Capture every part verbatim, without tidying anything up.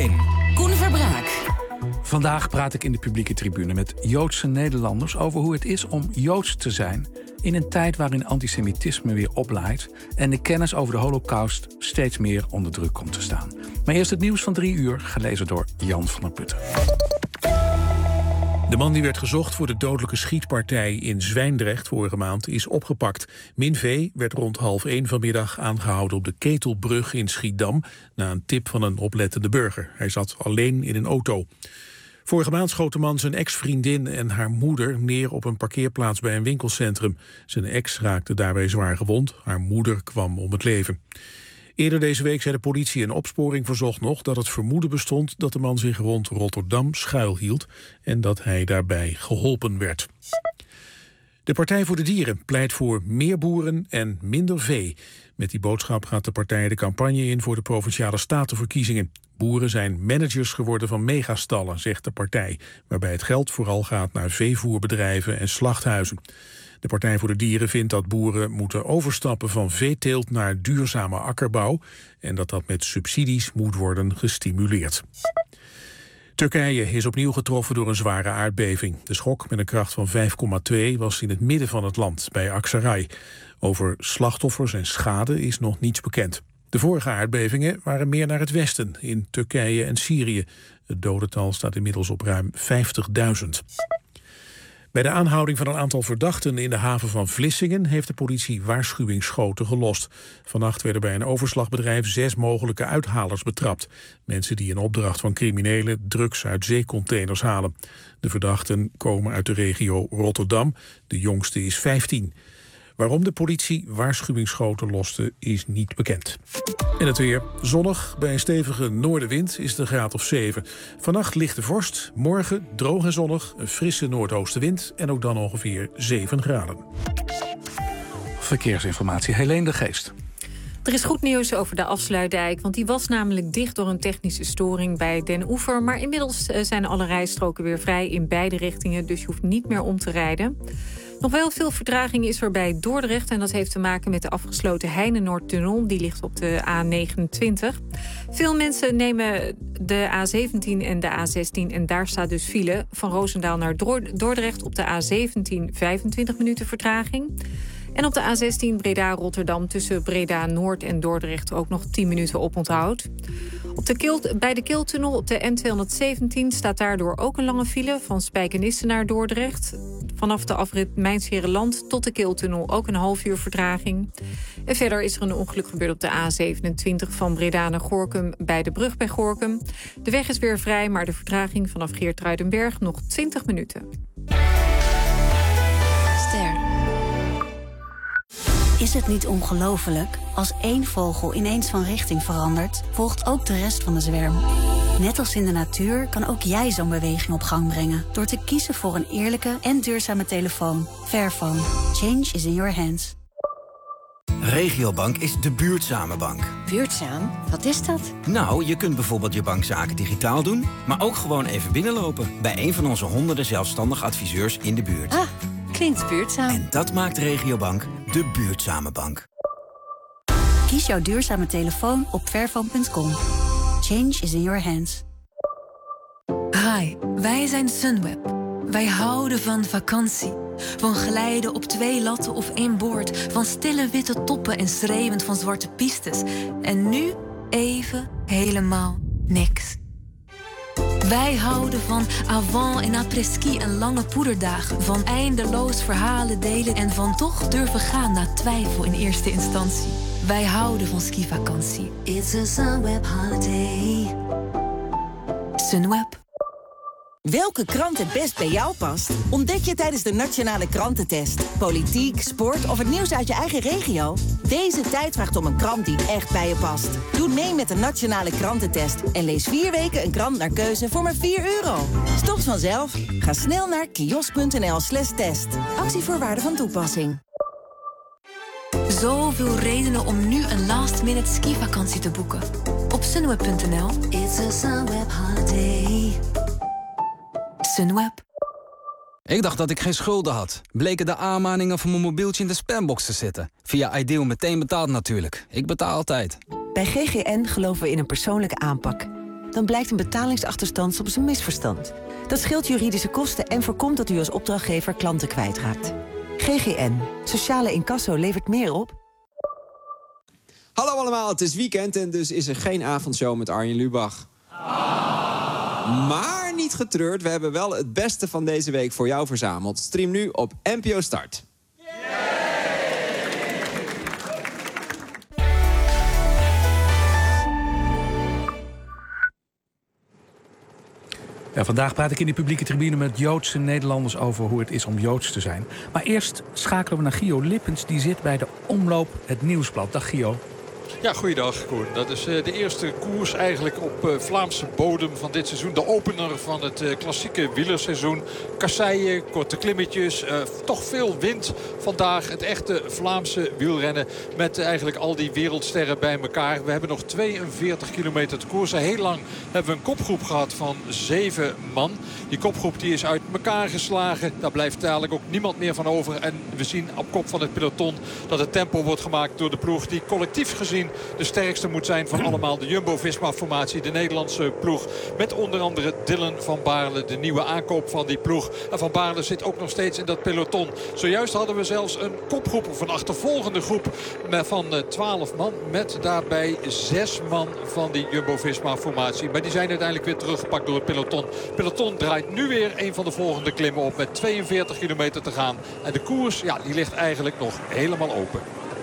één. Koen Verbraak. Vandaag praat ik in de publieke tribune met Joodse Nederlanders over hoe het is om Joods te zijn in een tijd waarin antisemitisme weer oplaait en de kennis over de Holocaust steeds meer onder druk komt te staan. Maar eerst het nieuws van drie uur, gelezen door Jan van der Putten. De man die werd gezocht voor de dodelijke schietpartij in Zwijndrecht vorige maand is opgepakt. Min V werd rond half één vanmiddag aangehouden op de Ketelbrug in Schiedam na een tip van een oplettende burger. Hij zat alleen in een auto. Vorige maand schoot de man zijn ex-vriendin en haar moeder neer op een parkeerplaats bij een winkelcentrum. Zijn ex raakte daarbij zwaar gewond. Haar moeder kwam om het leven. Eerder deze week zei de politie in opsporing verzocht nog dat het vermoeden bestond dat de man zich rond Rotterdam schuilhield en dat hij daarbij geholpen werd. De Partij voor de Dieren pleit voor meer boeren en minder vee. Met die boodschap gaat de partij de campagne in voor de Provinciale Statenverkiezingen. Boeren zijn managers geworden van megastallen, zegt de partij, waarbij het geld vooral gaat naar veevoerbedrijven en slachthuizen. De Partij voor de Dieren vindt dat boeren moeten overstappen van veeteelt naar duurzame akkerbouw en dat dat met subsidies moet worden gestimuleerd. Turkije is opnieuw getroffen door een zware aardbeving. De schok met een kracht van vijf komma twee was in het midden van het land, bij Aksaray. Over slachtoffers en schade is nog niets bekend. De vorige aardbevingen waren meer naar het westen, in Turkije en Syrië. Het dodental staat inmiddels op ruim vijftigduizend. Bij de aanhouding van een aantal verdachten in de haven van Vlissingen heeft de politie waarschuwingsschoten gelost. Vannacht werden bij een overslagbedrijf zes mogelijke uithalers betrapt. Mensen die in opdracht van criminelen drugs uit zeecontainers halen. De verdachten komen uit de regio Rotterdam. De jongste is vijftien. Waarom de politie waarschuwingsschoten loste is niet bekend. En het weer zonnig. Bij een stevige noordenwind is het een graad of zeven. Vannacht lichte vorst. Morgen droog en zonnig. Een frisse noordoostenwind. En ook dan ongeveer zeven graden. Verkeersinformatie, Helene de Geest. Er is goed nieuws over de Afsluitdijk, want die was namelijk dicht door een technische storing bij Den Oever. Maar inmiddels zijn alle rijstroken weer vrij in beide richtingen, dus je hoeft niet meer om te rijden. Nog wel veel vertraging is er bij Dordrecht en dat heeft te maken met de afgesloten Heinenoordtunnel. Die ligt op de A negenentwintig. Veel mensen nemen de A zeventien en de A zestien en daar staat dus file. Van Roosendaal naar Dordrecht op de A zeventien vijfentwintig minuten vertraging. En op de A zestien Breda-Rotterdam tussen Breda-Noord en Dordrecht ook nog tien minuten oponthoud. Op de Kil, bij de Kiltunnel op de N tweehonderdzeventien staat daardoor ook een lange file van Spijkenisse naar Dordrecht. Vanaf de afrit Mijnsherenland tot de Kiltunnel ook een half uur vertraging. En verder is er een ongeluk gebeurd op de A zevenentwintig van Breda naar Gorinchem bij de brug bij Gorinchem. De weg is weer vrij, maar de vertraging vanaf Geertruidenberg nog twintig minuten. Ster. Is het niet ongelooflijk? Als één vogel ineens van richting verandert, volgt ook de rest van de zwerm. Net als in de natuur kan ook jij zo'n beweging op gang brengen door te kiezen voor een eerlijke en duurzame telefoon. Fairphone. Change is in your hands. Regiobank is de buurtzame bank. Buurtzaam? Wat is dat? Nou, je kunt bijvoorbeeld je bankzaken digitaal doen, maar ook gewoon even binnenlopen bij een van onze honderden zelfstandig adviseurs in de buurt. Ah, klinkt buurtzaam. En dat maakt Regiobank de buurtzame bank. Kies jouw duurzame telefoon op fairphone punt com. Change is in your hands. Hi, wij zijn Sunweb. Wij houden van vakantie. Van glijden op twee latten of één boord. Van stille witte toppen en schreeuwend van zwarte pistes. En nu even helemaal niks. Wij houden van avant- en après-ski en lange poederdagen. Van eindeloos verhalen delen en van toch durven gaan na twijfel in eerste instantie. Wij houden van skivakantie. It's a Sunweb holiday. Sunweb. Welke krant het best bij jou past? Ontdek je tijdens de Nationale Krantentest. Politiek, sport of het nieuws uit je eigen regio? Deze tijd vraagt om een krant die echt bij je past. Doe mee met de Nationale Krantentest en lees vier weken een krant naar keuze voor maar vier euro. Stopt vanzelf. Ga snel naar kiosk punt n l slash test. Actievoorwaarden van toepassing. Zoveel redenen om nu een last-minute skivakantie te boeken. Op sunweb punt n l. It's a Sunweb holiday. Sunweb. Ik dacht dat ik geen schulden had. Bleken de aanmaningen van mijn mobieltje in de spambox te zitten. Via Ideal meteen betaald natuurlijk. Ik betaal altijd. Bij G G N geloven we in een persoonlijke aanpak. dan blijkt een betalingsachterstand soms een misverstand. Dat scheelt juridische kosten en voorkomt dat u als opdrachtgever klanten kwijtraakt. G G N. Sociale incasso levert meer op. Hallo allemaal, het is weekend en dus is er geen avondshow met Arjen Lubach. Maar niet getreurd, we hebben wel het beste van deze week voor jou verzameld. Stream nu op N P O Start. Ja, vandaag praat ik in de publieke tribune met Joodse Nederlanders over hoe het is om Joods te zijn. Maar eerst schakelen we naar Gio Lippens, die zit bij de Omloop Het Nieuwsblad. Dag Gio. Ja, goeiedag Koen. Dat is uh, de eerste koers eigenlijk op uh, Vlaamse bodem van dit seizoen. De opener van het uh, klassieke wielerseizoen. Kasseien, korte klimmetjes, uh, toch veel wind vandaag. Het echte Vlaamse wielrennen met uh, eigenlijk al die wereldsterren bij elkaar. We hebben nog tweeënveertig kilometer te koersen. Heel lang hebben we een kopgroep gehad van zeven man. Die kopgroep die is uit elkaar geslagen. Daar blijft eigenlijk ook niemand meer van over. En we zien op kop van het peloton dat het tempo wordt gemaakt door de ploeg die collectief gezien de sterkste moet zijn van allemaal. De Jumbo-Visma-formatie, de Nederlandse ploeg. Met onder andere Dylan van Baarle, de nieuwe aankoop van die ploeg. En Van Baarle zit ook nog steeds in dat peloton. Zojuist hadden we zelfs een kopgroep of een achtervolgende groep van twaalf man. Met daarbij zes man van die Jumbo-Visma-formatie. Maar die zijn uiteindelijk weer teruggepakt door het peloton. Het peloton draait nu weer een van de volgende klimmen op met tweeënveertig kilometer te gaan. En de koers, ja, die ligt eigenlijk nog helemaal open.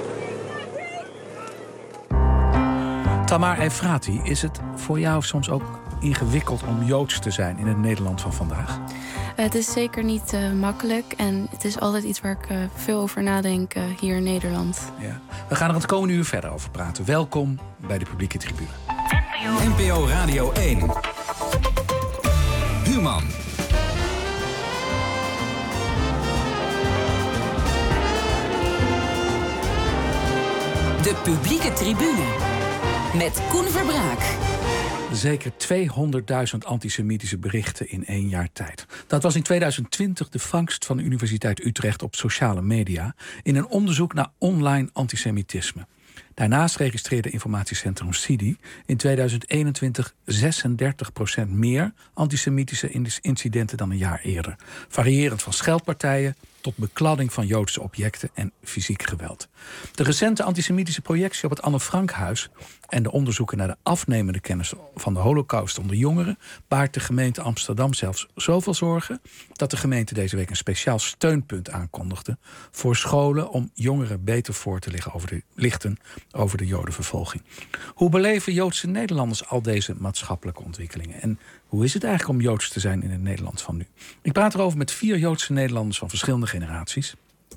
Tamar Efrati, is het voor jou soms ook ingewikkeld om Joods te zijn in het Nederland van vandaag? Het is zeker niet uh, makkelijk en het is altijd iets waar ik uh, veel over nadenk uh, hier in Nederland. Ja. We gaan er het komende uur verder over praten. Welkom bij de publieke tribune. N P O Radio één. Human. De publieke tribune. Met Koen Verbraak. Zeker tweehonderdduizend antisemitische berichten in één jaar tijd. Dat was in tweeduizend twintig de vangst van de Universiteit Utrecht op sociale media in een onderzoek naar online antisemitisme. Daarnaast registreerde informatiecentrum CIDI in tweeduizend eenentwintig zesendertig procent meer antisemitische incidenten dan een jaar eerder. Variërend van scheldpartijen tot bekladding van Joodse objecten en fysiek geweld. De recente antisemitische projectie op het Anne Frankhuis en de onderzoeken naar de afnemende kennis van de Holocaust onder jongeren baart de gemeente Amsterdam zelfs zoveel zorgen dat de gemeente deze week een speciaal steunpunt aankondigde voor scholen om jongeren beter voor te liggen over de, lichten over de Jodenvervolging. Hoe beleven Joodse Nederlanders al deze maatschappelijke ontwikkelingen? En hoe is het eigenlijk om Joods te zijn in het Nederland van nu? Ik praat erover met vier Joodse Nederlanders van verschillende generaties.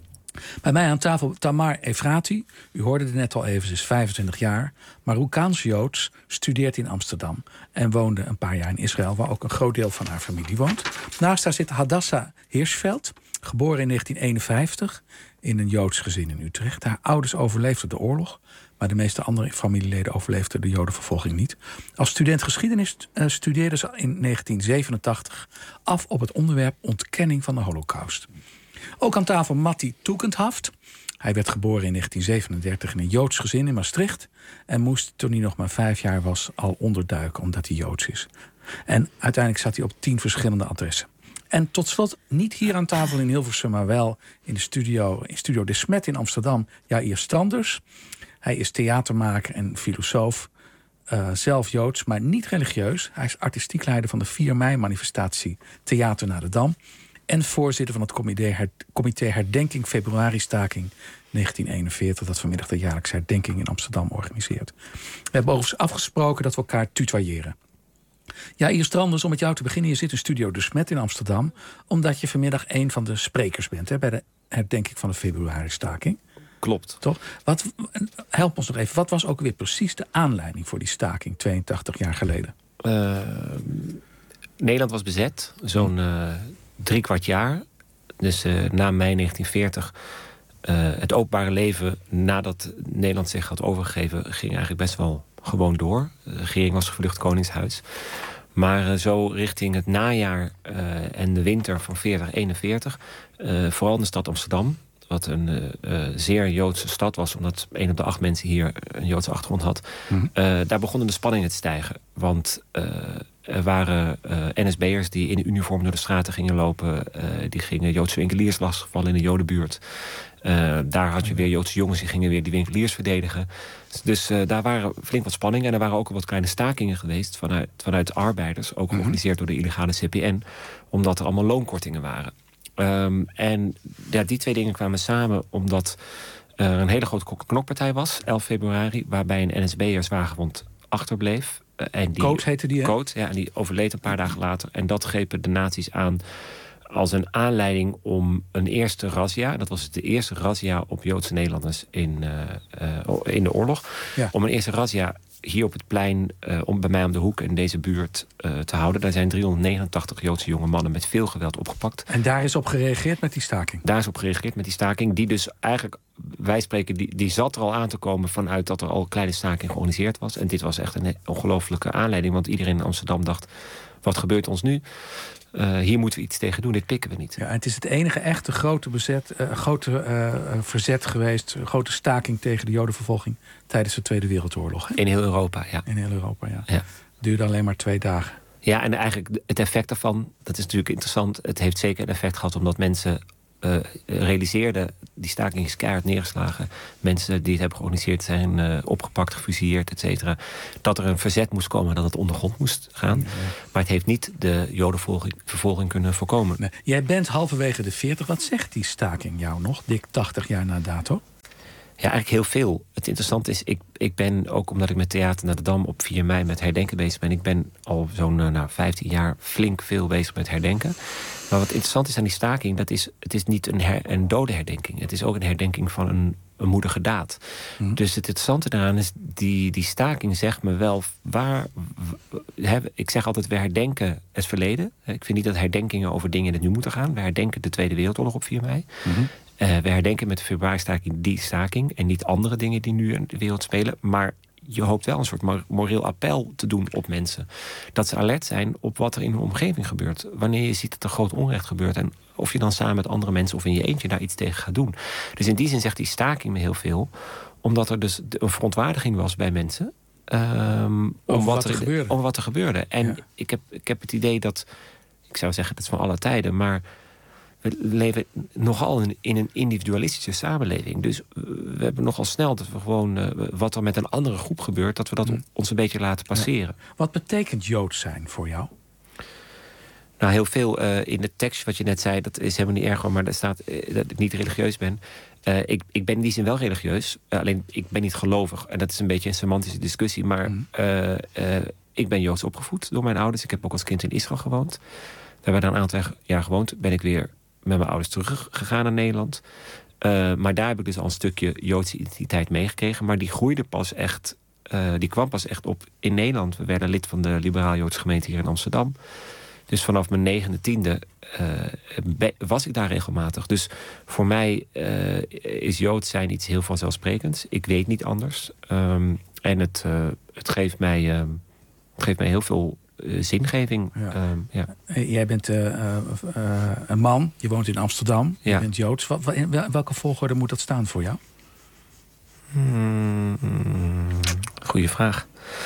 Bij mij aan tafel Tamar Efrati. U hoorde het net al even, ze is vijfentwintig jaar. Marokkaans-Joods, studeert in Amsterdam en woonde een paar jaar in Israël, waar ook een groot deel van haar familie woont. Naast haar zit Hadassa Hirschfeld, geboren in negentien eenenvijftig in een Joods gezin in Utrecht. Haar ouders overleefden de oorlog, maar de meeste andere familieleden overleefden de Jodenvervolging niet. Als student geschiedenis uh, studeerde ze in negentien zevenentachtig af op het onderwerp ontkenning van de Holocaust. Ook aan tafel Matti Toekendhaft. Hij werd geboren in negentien zevenendertig in een Joods gezin in Maastricht en moest toen hij nog maar vijf jaar was al onderduiken omdat hij Joods is. En uiteindelijk zat hij op tien verschillende adressen. En tot slot, niet hier aan tafel in Hilversum, maar wel in de studio, in Studio De Smet in Amsterdam, Jair Stranders. Hij is theatermaker en filosoof, uh, zelf Joods, maar niet religieus. Hij is artistiek leider van de vier mei-manifestatie Theater naar de Dam en voorzitter van het comité, her, comité Herdenking Februari-staking negentien eenenveertig... dat vanmiddag de jaarlijkse herdenking in Amsterdam organiseert. We hebben overigens afgesproken dat we elkaar tutoyeren. Ja, Jair Stranders, om met jou te beginnen. Je zit in Studio De Smet in Amsterdam, omdat je vanmiddag een van de sprekers bent, hè, bij de herdenking van de Februari-staking. Klopt. Toch? Wat, help ons nog even, wat was ook weer precies de aanleiding voor die staking tweeëntachtig jaar geleden? Uh, Nederland was bezet, zo'n uh, drie kwart jaar. Dus uh, na mei negentien veertig. Uh, het openbare leven nadat Nederland zich had overgegeven ging eigenlijk best wel gewoon door. De regering was gevlucht, Koningshuis. Maar uh, zo richting het najaar uh, en de winter van veertig eenenveertig... Uh, vooral in de stad Amsterdam wat een uh, uh, zeer Joodse stad was, omdat één op de acht mensen hier een Joodse achtergrond had. Mm-hmm. Uh, daar begonnen de spanningen te stijgen. Want uh, er waren uh, N S B'ers die in uniform door de straten gingen lopen. Uh, die gingen Joodse winkeliers lastigvallen in de Jodenbuurt. Uh, daar had je weer Joodse jongens die gingen weer die winkeliers verdedigen. Dus uh, daar waren flink wat spanningen. En er waren ook wat kleine stakingen geweest vanuit, vanuit arbeiders. Ook georganiseerd door de illegale C P N. Omdat er allemaal loonkortingen waren. Um, en ja, die twee dingen kwamen samen omdat er een hele grote knokpartij was, elf februari, waarbij een N S B'er zwaargewond achterbleef. Uh, en die, Coat heette die, hè? Coat, ja, en die overleed een paar dagen later. En dat grepen de nazi's aan als een aanleiding om een eerste razzia, dat was de eerste razzia op Joodse Nederlanders in, uh, uh, in de oorlog, ja. om een eerste razzia hier op het plein, uh, om, bij mij om de hoek in deze buurt uh, te houden. Daar zijn driehonderdnegenentachtig Joodse jonge mannen met veel geweld opgepakt. En daar is op gereageerd met die staking? Daar is op gereageerd met die staking. Die dus eigenlijk, wij spreken, die, die zat er al aan te komen vanuit dat er al een kleine staking georganiseerd was. En dit was echt een ongelofelijke aanleiding, want iedereen in Amsterdam dacht, wat gebeurt ons nu? Uh, hier moeten we iets tegen doen, dit pikken we niet. Ja, het is het enige echte grote, bezet, uh, grote uh, verzet geweest, een grote staking tegen de Jodenvervolging tijdens de Tweede Wereldoorlog. Hè? In heel Europa, ja. In heel Europa, ja. ja. Duurde alleen maar twee dagen. Ja, en eigenlijk het effect daarvan, dat is natuurlijk interessant. Het heeft zeker een effect gehad omdat mensen uh, realiseerden, die staking is keihard neergeslagen. Mensen die het hebben georganiseerd zijn uh, opgepakt, gefusilleerd, et cetera. Dat er een verzet moest komen, dat het ondergrond moest gaan. Ja. Maar het heeft niet de Jodenvervolging kunnen voorkomen. Nee. Jij bent halverwege de veertig. Wat zegt die staking jou nog, dik tachtig jaar na dato? Ja, eigenlijk heel veel. Het interessante is, ik, ik ben ook omdat ik met Theater naar de Dam op vier mei met herdenken bezig ben. Ik ben al zo'n uh, nou, vijftien jaar flink veel bezig met herdenken. Maar wat interessant is aan die staking, dat is, het is niet een, her, een dode herdenking. Het is ook een herdenking van een, een moedige daad. Mm. Dus het interessante daaraan is, die, die staking zegt me wel waar. He, ik zeg altijd, we herdenken het verleden. Ik vind niet dat herdenkingen over dingen in het nu moeten gaan. We herdenken de Tweede Wereldoorlog op vier mei. Mm-hmm. Uh, we herdenken met de februari-staking die staking en niet andere dingen die nu in de wereld spelen. Maar je hoopt wel een soort moreel appel te doen op mensen. Dat ze alert zijn op wat er in hun omgeving gebeurt. Wanneer je ziet dat er groot onrecht gebeurt. En of je dan samen met andere mensen of in je eentje daar iets tegen gaat doen. Dus in die zin zegt die staking me heel veel. Omdat er dus een verontwaardiging was bij mensen. Um, om, wat er, er om wat er gebeurde. En ja. ik, heb, ik heb het idee dat, ik zou zeggen, dat is van alle tijden, maar we leven nogal in, in een individualistische samenleving. Dus we hebben nogal snel dat we gewoon uh, wat er met een andere groep gebeurt, dat we dat mm. ons een beetje laten passeren. Ja. Wat betekent Joods zijn voor jou? Nou, heel veel uh, in de tekst wat je net zei, dat is helemaal niet erg, maar er staat uh, dat ik niet religieus ben. Uh, ik, ik ben in die zin wel religieus, uh, alleen ik ben niet gelovig. En dat is een beetje een semantische discussie, maar mm. uh, uh, ik ben Joods opgevoed door mijn ouders. Ik heb ook als kind in Israël gewoond. We hebben daar een aantal jaar gewoond. Ben ik weer met mijn ouders teruggegaan naar Nederland. Uh, maar daar heb ik dus al een stukje Joodse identiteit meegekregen. Maar die groeide pas echt, uh, die kwam pas echt op in Nederland. We werden lid van de Liberaal-Joodse gemeente hier in Amsterdam. Dus vanaf mijn negende, tiende uh, was ik daar regelmatig. Dus voor mij uh, is Joods zijn iets heel vanzelfsprekends. Ik weet niet anders. Um, en het, uh, het, geeft mij, uh, het geeft mij heel veel uh, zingeving. Ja. Um, ja. Jij bent uh, uh, uh, een man, je woont in Amsterdam, ja. Je bent Joods. Wat, wat, in welke volgorde moet dat staan voor jou? Hmm, goeie vraag.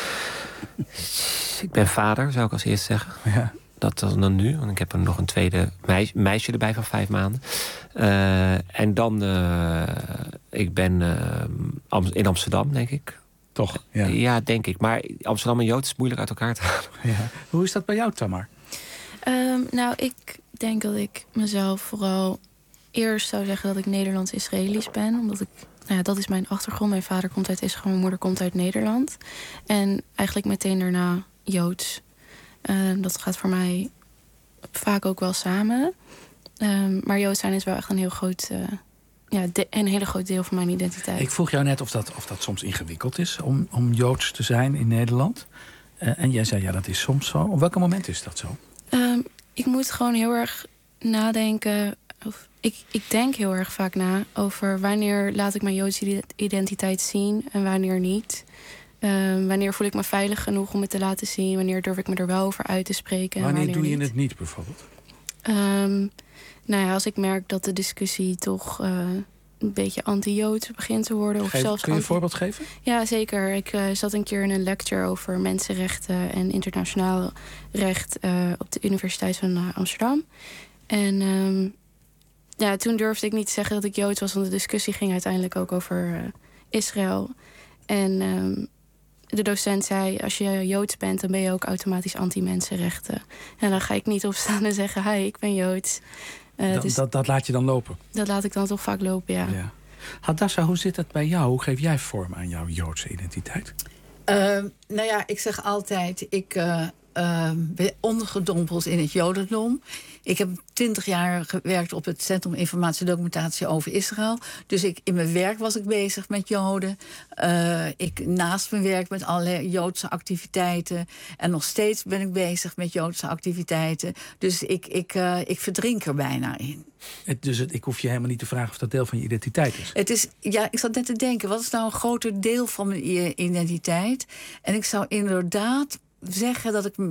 Ik ben vader, zou ik als eerst zeggen. Ja. Dat dan nu, want ik heb er nog een tweede meisje, meisje erbij van vijf maanden. Uh, en dan, uh, ik ben uh, in Amsterdam, denk ik. Toch? Ja. Ja, denk ik. Maar Amsterdam en Jood is moeilijk uit elkaar te halen. Ja. Hoe is dat bij jou, Tamar? Um, nou, ik denk dat ik mezelf vooral eerst zou zeggen dat ik Nederlands-Israëlisch ben. Omdat ik, nou ja, dat is mijn achtergrond. Mijn vader komt uit Israël, mijn moeder komt uit Nederland. En eigenlijk meteen daarna Joods. Um, dat gaat voor mij vaak ook wel samen. Um, maar Joods zijn is wel echt een heel groot, uh, ja, de, een hele groot deel van mijn identiteit. Ik vroeg jou net of dat, of dat soms ingewikkeld is om, om Joods te zijn in Nederland. Uh, en jij zei ja, dat is soms zo. Op welk moment is dat zo? Um, ik moet gewoon heel erg nadenken. Of, ik, ik denk heel erg vaak na over wanneer laat ik mijn Joodse identiteit zien en wanneer niet. Um, wanneer voel ik me veilig genoeg om het te laten zien? Wanneer durf ik me er wel over uit te spreken? Wanneer, wanneer doe je niet? het niet bijvoorbeeld? Um, nou ja, als ik merk dat de discussie toch uh, een beetje anti-Joods begint te worden. Of Geef, zelfs kun je een anti- voorbeeld geven? Ja, zeker. Ik uh, zat een keer in een lecture over mensenrechten en internationaal recht uh, op de Universiteit van uh, Amsterdam. En um, ja, toen durfde ik niet te zeggen dat ik Joods was, want de discussie ging uiteindelijk ook over uh, Israël. En um, de docent zei, als je Joods bent, dan ben je ook automatisch anti-mensenrechten. En dan ga ik niet opstaan en zeggen, hi, ik ben Joods. Uh, dat, dus dat, dat laat je dan lopen? Dat laat ik dan toch vaak lopen, ja. ja. Hadassa, hoe zit het bij jou? Hoe geef jij vorm aan jouw Joodse identiteit? Uh, nou ja, ik zeg altijd, ik uh, uh, ben ondergedompeld in het Jodendom. Ik heb twintig jaar gewerkt op het Centrum Informatie en Documentatie over Israël. Dus ik, in mijn werk was ik bezig met Joden. Uh, ik naast mijn werk met allerlei Joodse activiteiten. En nog steeds ben ik bezig met Joodse activiteiten. Dus ik, ik, uh, ik verdrink er bijna in. Het, dus het, ik hoef je helemaal niet te vragen of dat deel van je identiteit is. Het is, ja, ik zat net te denken, wat is nou een groter deel van mijn identiteit? En ik zou inderdaad zeggen dat ik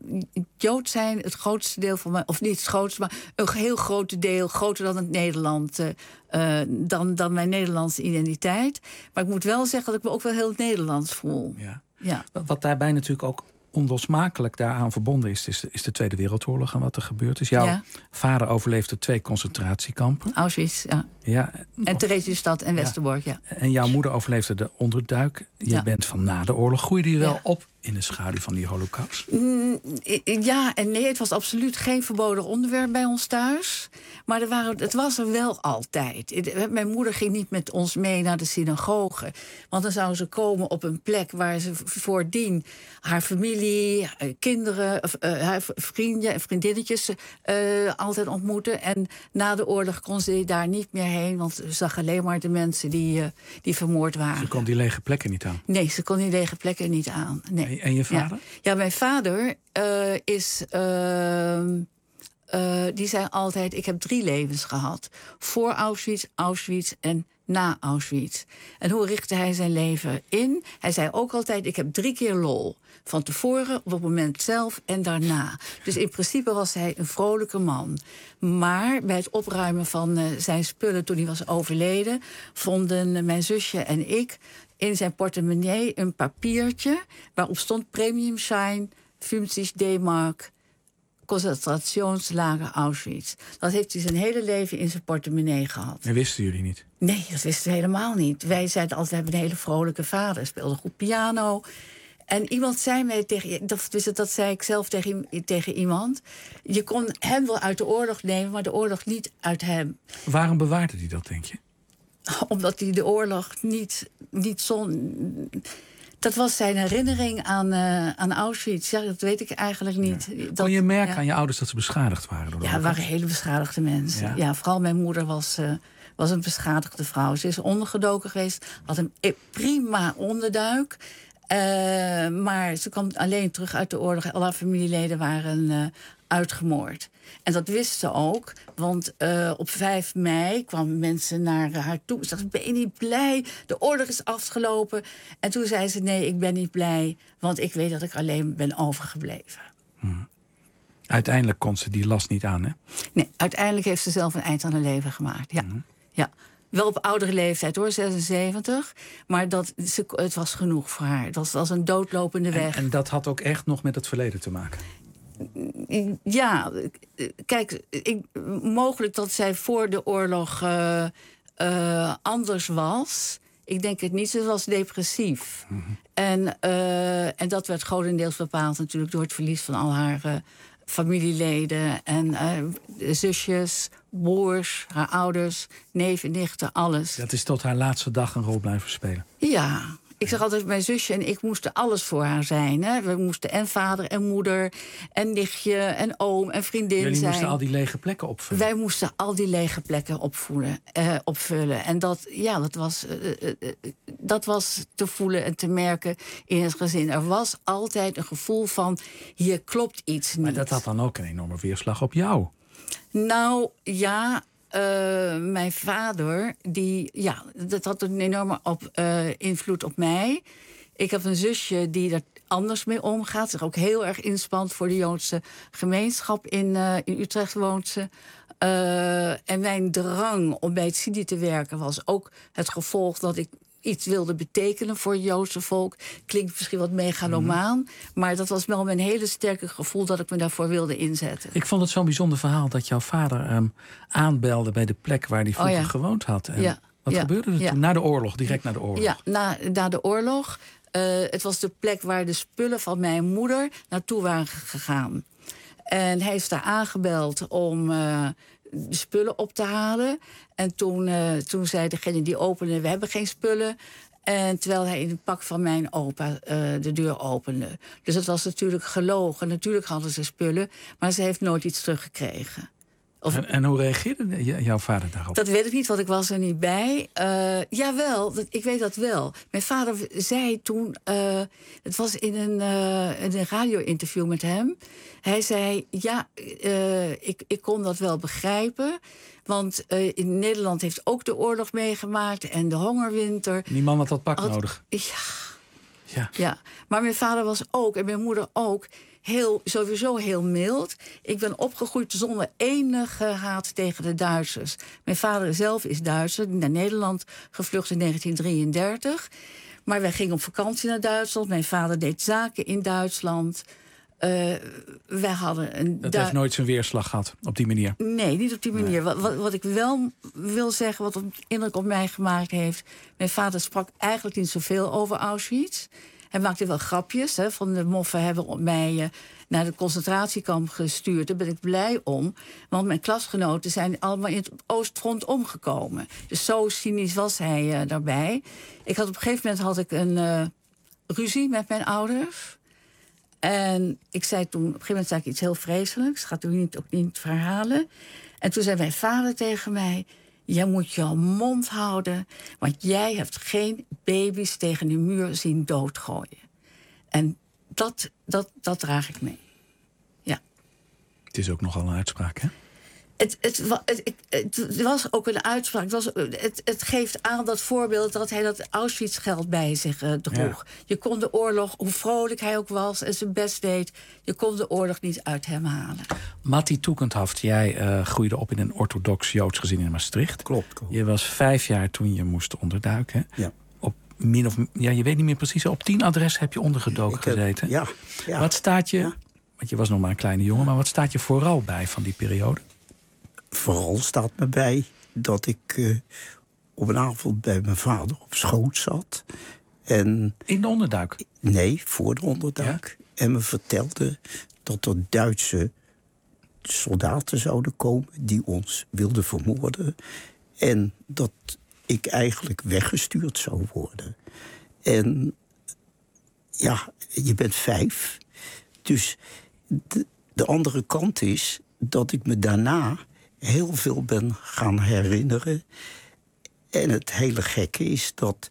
Jood zijn het grootste deel van mijn, of niet het grootste, maar een heel groot deel, groter dan het Nederland, uh, dan, dan mijn Nederlandse identiteit. Maar ik moet wel zeggen dat ik me ook wel heel Nederlands voel. Ja. Ja. Wat daarbij natuurlijk ook onlosmakelijk daaraan verbonden is, is de, is de Tweede Wereldoorlog en wat er gebeurd is. Jouw ja. vader overleefde twee concentratiekampen. Auschwitz, ja. ja en Theresienstadt en Westerbork, ja. ja. En jouw moeder overleefde de onderduik. Je ja. bent van na de oorlog. Groeide je wel ja. op in de schaduw van die holocaust? Mm, ja en nee, het was absoluut geen verboden onderwerp bij ons thuis. Maar er waren, het was er wel altijd. Mijn moeder ging niet met ons mee naar de synagoge. Want dan zou ze komen op een plek waar ze voordien haar familie, kinderen, uh, haar vrienden en vriendinnetjes uh, altijd ontmoeten. En na de oorlog kon ze daar niet meer heen, want ze zag alleen maar de mensen die, uh, die vermoord waren. Ze kon die lege plekken niet aan? Nee, ze kon die lege plekken niet aan. Nee. En je vader? Ja, ja mijn vader uh, is... Uh, uh, die zei altijd, ik heb drie levens gehad. Voor Auschwitz, Auschwitz en na Auschwitz. En hoe richtte hij zijn leven in? Hij zei ook altijd, ik heb drie keer lol. Van tevoren, op het moment zelf en daarna. Dus in principe was hij een vrolijke man. Maar bij het opruimen van uh, zijn spullen toen hij was overleden, vonden mijn zusje en ik in zijn portemonnee een papiertje waarop stond Premium Shine, vijftig D-mark, concentrationslager Auschwitz. Dat heeft hij zijn hele leven in zijn portemonnee gehad. En wisten jullie niet? Nee, dat wisten we helemaal niet. Wij zeiden altijd, we hebben een hele vrolijke vader, speelde goed piano. En iemand zei mij tegen, dat, dus dat zei ik zelf tegen, tegen iemand, je kon hem wel uit de oorlog nemen, maar de oorlog niet uit hem. Waarom bewaarde hij dat, denk je? Omdat hij de oorlog niet, niet zon... Dat was zijn herinnering aan, uh, aan Auschwitz. Ja, dat weet ik eigenlijk niet. Ja. Dat, kon je merken ja. aan je ouders dat ze beschadigd waren? Door de ja, waren hele beschadigde mensen. Ja. ja, vooral mijn moeder was, uh, was een beschadigde vrouw. Ze is ondergedoken geweest, had een prima onderduik. Uh, maar ze kwam alleen terug uit de oorlog. Al haar familieleden waren uh, uitgemoord. En dat wist ze ook, want uh, op vijf mei kwamen mensen naar haar toe. Ze zei, ben je niet blij? De oorlog is afgelopen. En toen zei ze, nee, ik ben niet blij, want ik weet dat ik alleen ben overgebleven. Hmm. Uiteindelijk kon ze die last niet aan, hè? Nee, uiteindelijk heeft ze zelf een eind aan haar leven gemaakt, ja. Hmm. ja. Wel op oudere leeftijd hoor, zesenzeventig. Maar dat, het was genoeg voor haar. Dat was een doodlopende weg. En, en dat had ook echt nog met het verleden te maken? Ja, kijk, ik, mogelijk dat zij voor de oorlog uh, uh, anders was. Ik denk het niet, ze was depressief. Mm-hmm. En, uh, en dat werd grotendeels bepaald natuurlijk door het verlies van al haar uh, familieleden en uh, zusjes, broers, haar ouders, neven, nichten, alles. Dat is tot haar laatste dag een rol blijven spelen. Ja. Ik zeg altijd, mijn zusje en ik moesten alles voor haar zijn. Hè? We moesten en vader en moeder en nichtje en oom en vriendin Jullie zijn. Jullie moesten al die lege plekken opvullen? Wij moesten al die lege plekken opvoelen, uh, opvullen. En dat, ja, dat, was, uh, uh, uh, dat was te voelen en te merken in het gezin. Er was altijd een gevoel van, hier klopt iets niet. Maar dat had dan ook een enorme weerslag op jou? Nou, ja... Uh, mijn vader, die, ja, dat had een enorme op, uh, invloed op mij. Ik heb een zusje die er anders mee omgaat. Zich ook heel erg inspant voor de Joodse gemeenschap. In, uh, in Utrecht woont ze. Uh, en mijn drang om bij het C I D I te werken was ook het gevolg dat ik iets wilde betekenen voor het Joodse volk. Klinkt misschien wat megalomaan, mm. maar dat was wel mijn hele sterke gevoel dat ik me daarvoor wilde inzetten. Ik vond het zo'n bijzonder verhaal dat jouw vader um, aanbelde bij de plek waar hij vroeger oh ja. gewoond had. En ja. wat ja. gebeurde er ja. toen? Na de oorlog, direct na de oorlog? Ja, na, na de oorlog. Uh, het was de plek waar de spullen van mijn moeder naartoe waren gegaan. En hij heeft daar aangebeld om uh, de spullen op te halen. En toen, uh, toen zei degene die opende, we hebben geen spullen. En terwijl hij in het pak van mijn opa uh, de deur opende. Dus het was natuurlijk gelogen. Natuurlijk hadden ze spullen, maar ze heeft nooit iets teruggekregen. Of, en, en hoe reageerde jouw vader daarop? Dat weet ik niet, want ik was er niet bij. Uh, jawel, dat, ik weet dat wel. Mijn vader zei toen... Uh, het was in een, uh, in een radio-interview met hem. Hij zei, ja, uh, ik, ik kon dat wel begrijpen. Want uh, in Nederland heeft ook de oorlog meegemaakt en de hongerwinter. Die man had dat pak Had, nodig. Ja. Ja. ja. Maar mijn vader was ook, en mijn moeder ook... Heel, sowieso heel mild. Ik ben opgegroeid zonder enige haat tegen de Duitsers. Mijn vader zelf is Duitser, naar Nederland gevlucht in negentien drieëndertig. Maar wij gingen op vakantie naar Duitsland. Mijn vader deed zaken in Duitsland. Uh, wij hadden een dat Du- heeft nooit zijn weerslag gehad, op die manier? Nee, niet op die manier. Nee. Wat, wat, wat ik wel wil zeggen, wat indruk op mij gemaakt heeft... Mijn vader sprak eigenlijk niet zoveel over Auschwitz... Hij maakte wel grapjes. Hè, van de moffen hebben mij uh, naar de concentratiekamp gestuurd. Daar ben ik blij om. Want mijn klasgenoten zijn allemaal in het Oostfront omgekomen. Dus zo cynisch was hij uh, daarbij. Ik had op een gegeven moment had ik een uh, ruzie met mijn ouders. En ik zei toen, op een gegeven moment zei ik iets heel vreselijks. Gaat u niet, ook niet verhalen. En toen zei mijn vader tegen mij... Jij moet je mond houden, want jij hebt geen baby's tegen de muur zien doodgooien. En dat, dat, dat draag ik mee. Ja. Het is ook nogal een uitspraak, hè? Het, het, het, het, het was ook een uitspraak. Het, was, het, het geeft aan dat voorbeeld dat hij dat Auschwitz-geld bij zich uh, droeg. Ja. Je kon de oorlog, hoe vrolijk hij ook was en zijn best deed... je kon de oorlog niet uit hem halen. Matti Toekenthaft, jij uh, groeide op in een orthodox Joods gezin in Maastricht. Klopt, klopt. Je was vijf jaar toen je moest onderduiken. Ja. Op min of, ja, je weet niet meer precies, op tien adressen heb je ondergedoken heb, gezeten. Ja, ja. Wat staat je, ja. want je was nog maar een kleine jongen... maar wat staat je vooral bij van die periode? Vooral staat me bij dat ik uh, op een avond bij mijn vader op schoot zat. En, in de onderduik? Nee, voor de onderduik. Ja? En me vertelde dat er Duitse soldaten zouden komen... die ons wilden vermoorden. En dat ik eigenlijk weggestuurd zou worden. En ja, je bent vijf. Dus de, de andere kant is dat ik me daarna... heel veel ben gaan herinneren. En het hele gekke is dat,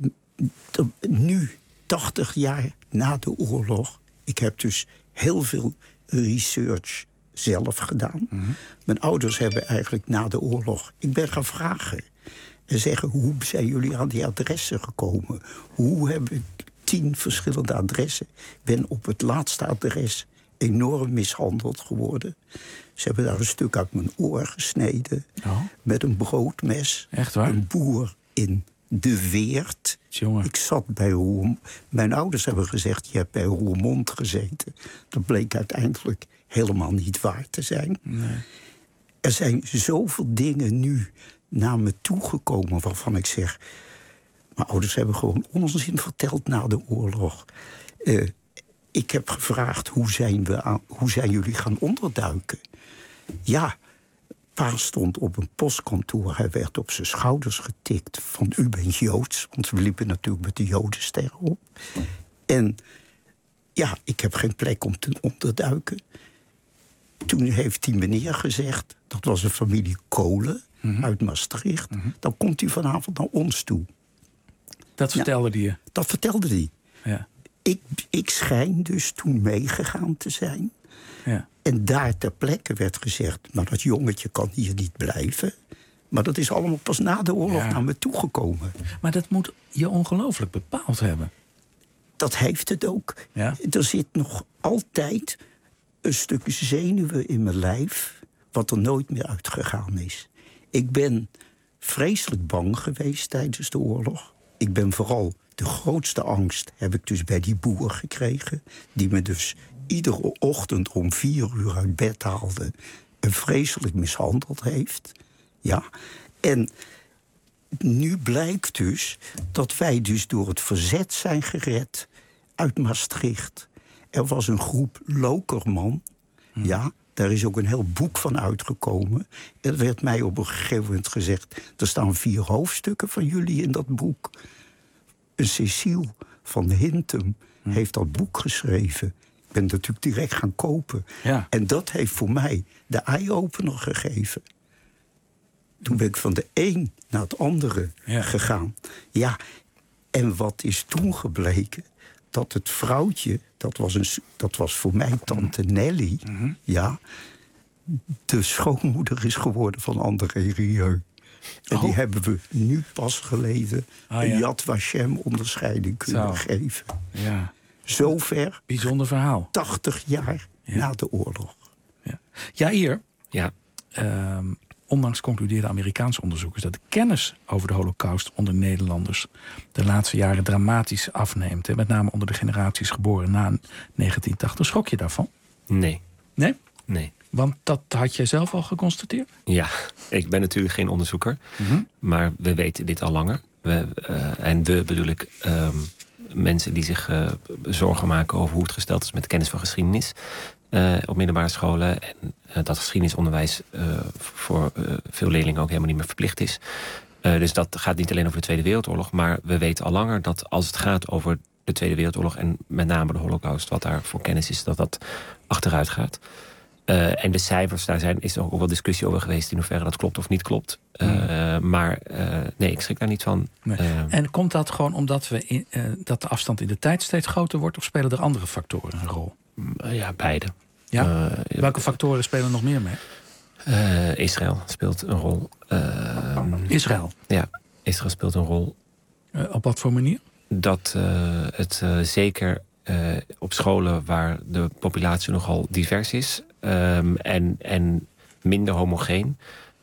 dat nu, tachtig jaar na de oorlog... ik heb dus heel veel research zelf gedaan. Mm-hmm. Mijn ouders hebben eigenlijk na de oorlog... ik ben gaan vragen en zeggen... hoe zijn jullie aan die adressen gekomen? Hoe heb ik tien verschillende adressen? Ik ben op het laatste adres enorm mishandeld geworden... Ze hebben daar een stuk uit mijn oor gesneden. Oh. Met een broodmes. Echt waar? Een boer in de Weert. Jongen. Ik zat bij Roermond. Mijn ouders hebben gezegd, je hebt bij Roermond gezeten. Dat bleek uiteindelijk helemaal niet waar te zijn. Nee. Er zijn zoveel dingen nu naar me toegekomen waarvan ik zeg... mijn ouders hebben gewoon onzin verteld na de oorlog. Uh, ik heb gevraagd, hoe zijn, we aan, hoe zijn jullie gaan onderduiken? Ja, pa stond op een postkantoor. Hij werd op zijn schouders getikt van u bent Joods. Want we liepen natuurlijk met de Jodenster op. En ja, ik heb geen plek om te onderduiken. Toen heeft die meneer gezegd, dat was een familie Kolen mm-hmm. uit Maastricht. Mm-hmm. Dan komt hij vanavond naar ons toe. Dat vertelde hij ja, je? Dat vertelde hij. Ja. Ik, ik schijn dus toen meegegaan te zijn. Ja. En daar ter plekke werd gezegd... maar dat jongetje kan hier niet blijven. Maar dat is allemaal pas na de oorlog ja. naar me toegekomen. Maar dat moet je ongelooflijk bepaald hebben. Dat heeft het ook. Ja? Er zit nog altijd een stuk zenuwen in mijn lijf... wat er nooit meer uitgegaan is. Ik ben vreselijk bang geweest tijdens de oorlog. Ik ben vooral de grootste angst heb ik dus bij die boer gekregen, die me dus iedere ochtend om vier uur uit bed haalde en vreselijk mishandeld heeft. Ja. En nu blijkt dus dat wij dus door het verzet zijn gered uit Maastricht. Er was een groep Lokerman. Hmm. Ja, daar is ook een heel boek van uitgekomen. Er werd mij op een gegeven moment gezegd, er staan vier hoofdstukken van jullie in dat boek. Een Cecile van Hintem hmm. heeft dat boek geschreven. Ik ben natuurlijk direct gaan kopen. Ja. En dat heeft voor mij de eye-opener gegeven. Toen ben ik van de een naar het andere ja. gegaan. Ja, en wat is toen gebleken? Dat het vrouwtje, dat was, een, dat was voor mij tante Nelly... Mm-hmm. ja, de schoonmoeder is geworden van André Rieu. En oh. die hebben we nu pas geleden ah, een ja. Yad Vashem-onderscheiding kunnen Zo. geven. Ja. Zover. Bijzonder verhaal. tachtig jaar ja. na de oorlog. Ja, Jair, ja. Um, ondanks concludeerden Amerikaanse onderzoekers dat de kennis over de Holocaust onder Nederlanders de laatste jaren dramatisch afneemt. Hè? Met name onder de generaties geboren na negentien tachtig. Schrok je daarvan? Nee. Nee? Nee. Want dat had jij zelf al geconstateerd? Ja, ik ben natuurlijk geen onderzoeker. Mm-hmm. Maar we weten dit al langer. We, uh, en we bedoel ik um, mensen die zich uh, zorgen maken over hoe het gesteld is met de kennis van geschiedenis. Uh, op middelbare scholen. En uh, dat geschiedenisonderwijs uh, voor uh, veel leerlingen ook helemaal niet meer verplicht is. Uh, dus dat gaat niet alleen over de Tweede Wereldoorlog. Maar we weten al langer dat als het gaat over de Tweede Wereldoorlog en met name de Holocaust, wat daar voor kennis is, dat dat achteruit gaat. Uh, en de cijfers, daar zijn, is ook wel discussie over geweest in hoeverre dat klopt of niet klopt. Uh, mm. Maar uh, nee, ik schrik daar niet van. Nee. Uh, en komt dat gewoon omdat we in, uh, dat de afstand in de tijd steeds groter wordt, of spelen er andere factoren een rol? Uh, ja, beide. Ja? Uh, Welke factoren spelen nog meer mee? Uh, Israël speelt een rol. Uh, Israël? Ja, Israël speelt een rol. Uh, op wat voor manier? Dat uh, het uh, zeker uh, op scholen waar de populatie nogal divers is um, en, en minder homogeen,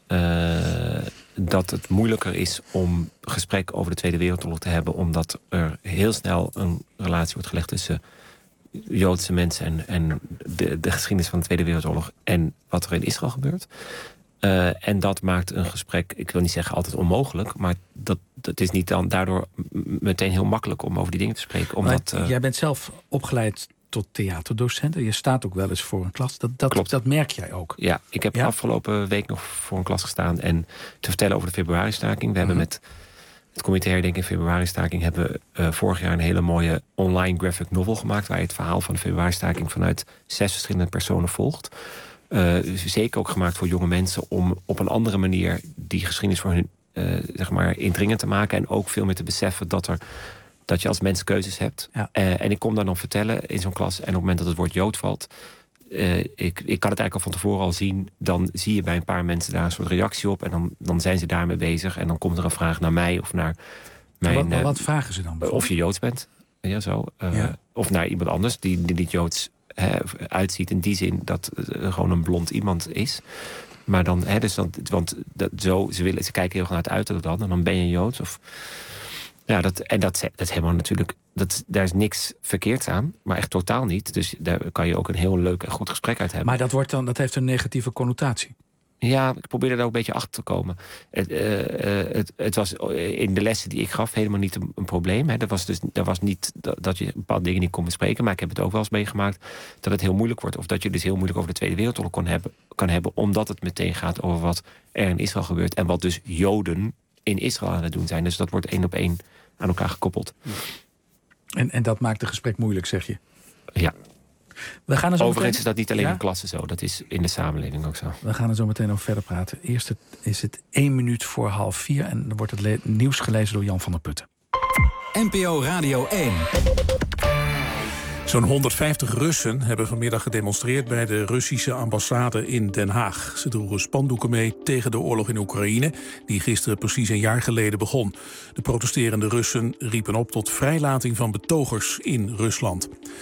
uh, dat het moeilijker is om gesprek over de Tweede Wereldoorlog te hebben, omdat er heel snel een relatie wordt gelegd tussen Joodse mensen en, en de, de geschiedenis van de Tweede Wereldoorlog en wat er in Israël gebeurt. Uh, en dat maakt een gesprek, ik wil niet zeggen altijd onmogelijk, maar dat, dat is niet dan daardoor meteen heel makkelijk om over die dingen te spreken. Omdat, uh, jij bent zelf opgeleid tot theaterdocent. Je staat ook wel eens voor een klas. Dat, dat, klopt. Dat merk jij ook. Ja, ik heb ja? afgelopen week nog voor een klas gestaan en te vertellen over de februari-staking. We mm-hmm. hebben met het comité Herdenking Februari-staking hebben we uh, vorig jaar een hele mooie online graphic novel gemaakt, waar je het verhaal van de februari-staking vanuit zes verschillende personen volgt. Uh, zeker ook gemaakt voor jonge mensen om op een andere manier die geschiedenis voor hun uh, zeg maar indringend te maken en ook veel meer te beseffen dat er dat je als mens keuzes hebt. Ja. Uh, en ik kom dan dan vertellen in zo'n klas en op het moment dat het woord Jood valt, uh, ik, ik kan het eigenlijk al van tevoren al zien, dan zie je bij een paar mensen daar een soort reactie op en dan, dan zijn ze daarmee bezig en dan komt er een vraag naar mij of naar mijn... Wat, uh, wat vragen ze dan? Of je Joods bent, ja, zo. Uh, ja. Of naar iemand anders die, die niet Joods He, uitziet in die zin dat het uh, gewoon een blond iemand is. Maar dan, he, dus dan want dat, zo, ze, willen, ze kijken heel erg naar het uiterlijk dan. En dan ben je Joods. Of, ja, dat, en dat, dat is helemaal natuurlijk, dat, daar is niks verkeerds aan. Maar echt totaal niet. Dus daar kan je ook een heel leuk en goed gesprek uit hebben. Maar dat, wordt dan, dat heeft een negatieve connotatie. Ja, ik probeerde daar ook een beetje achter te komen. Het, uh, uh, het, het was in de lessen die ik gaf helemaal niet een, een probleem. Hè. Dat was dus dat was niet dat, dat je bepaalde dingen niet kon bespreken. Maar ik heb het ook wel eens meegemaakt dat het heel moeilijk wordt. Of dat je dus heel moeilijk over de Tweede Wereldoorlog kon hebben, kan hebben. Omdat het meteen gaat over wat er in Israël gebeurt. En wat dus Joden in Israël aan het doen zijn. Dus dat wordt één op één aan elkaar gekoppeld. En, en dat maakt het gesprek moeilijk, zeg je? Ja. We gaan er zo Overigens meteen... is dat niet alleen ja? in klassen zo. Dat is in de samenleving ook zo. We gaan er zo meteen over verder praten. Eerst is het één minuut voor half vier. En dan wordt het le- nieuws gelezen door Jan van der Putten. N P O Radio één. Zo'n honderdvijftig Russen hebben vanmiddag gedemonstreerd bij de Russische ambassade in Den Haag. Ze droegen spandoeken mee tegen de oorlog in Oekraïne, die gisteren precies een jaar geleden begon. De protesterende Russen riepen op tot vrijlating van betogers in Rusland.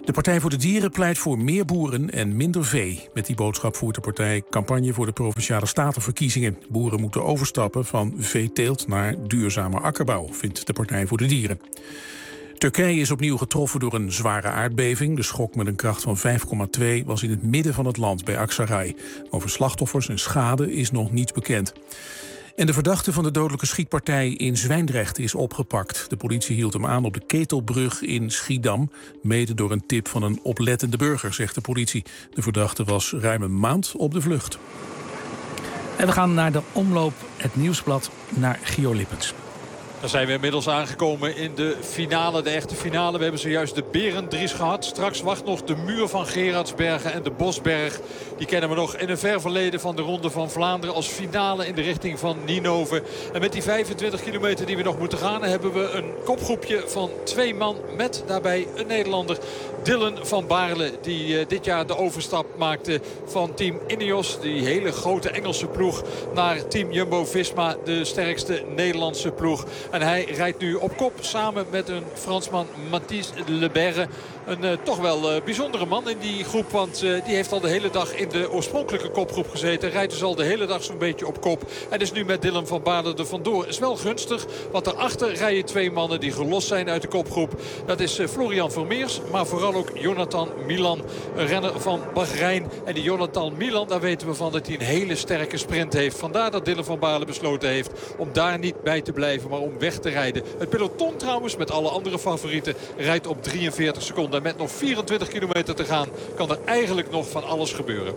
De Partij voor de Dieren pleit voor meer boeren en minder vee. Met die boodschap voert de partij campagne voor de Provinciale Statenverkiezingen. Boeren moeten overstappen van veeteelt naar duurzame akkerbouw, vindt de Partij voor de Dieren. Turkije is opnieuw getroffen door een zware aardbeving. De schok met een kracht van vijf komma twee was in het midden van het land bij Aksaray. Over slachtoffers en schade is nog niets bekend. En de verdachte van de dodelijke schietpartij in Zwijndrecht is opgepakt. De politie hield hem aan op de Ketelbrug in Schiedam. Mede door een tip van een oplettende burger, zegt de politie. De verdachte was ruim een maand op de vlucht. En we gaan naar de omloop, het nieuwsblad, naar Gio Lippens. Dan zijn we inmiddels aangekomen in de finale, de echte finale. We hebben zojuist de Berendries gehad. Straks wacht nog de muur van Gerardsbergen en de Bosberg. Die kennen we nog in een ver verleden van de Ronde van Vlaanderen als finale in de richting van Ninove. En met die vijfentwintig kilometer die we nog moeten gaan, hebben we een kopgroepje van twee man met daarbij een Nederlander. Dylan van Baarle, die uh, dit jaar de overstap maakte van team Ineos. Die hele grote Engelse ploeg naar team Jumbo-Visma, de sterkste Nederlandse ploeg. En hij rijdt nu op kop samen met een Fransman, Mathis Leberre. Een uh, toch wel uh, bijzondere man in die groep. Want uh, die heeft al de hele dag in de oorspronkelijke kopgroep gezeten. Rijdt dus al de hele dag zo'n beetje op kop. En is nu met Dylan van Baarle er vandoor. Is wel gunstig, want daarachter rijden twee mannen die gelost zijn uit de kopgroep. Dat is uh, Florian Vermeers, maar vooral ook Jonathan Milan. Een renner van Bahrein. En die Jonathan Milan, daar weten we van dat hij een hele sterke sprint heeft. Vandaar dat Dylan van Baarle besloten heeft om daar niet bij te blijven, maar om weg te rijden. Het peloton trouwens, met alle andere favorieten, rijdt op drieënveertig seconden. En met nog vierentwintig kilometer te gaan kan er eigenlijk nog van alles gebeuren.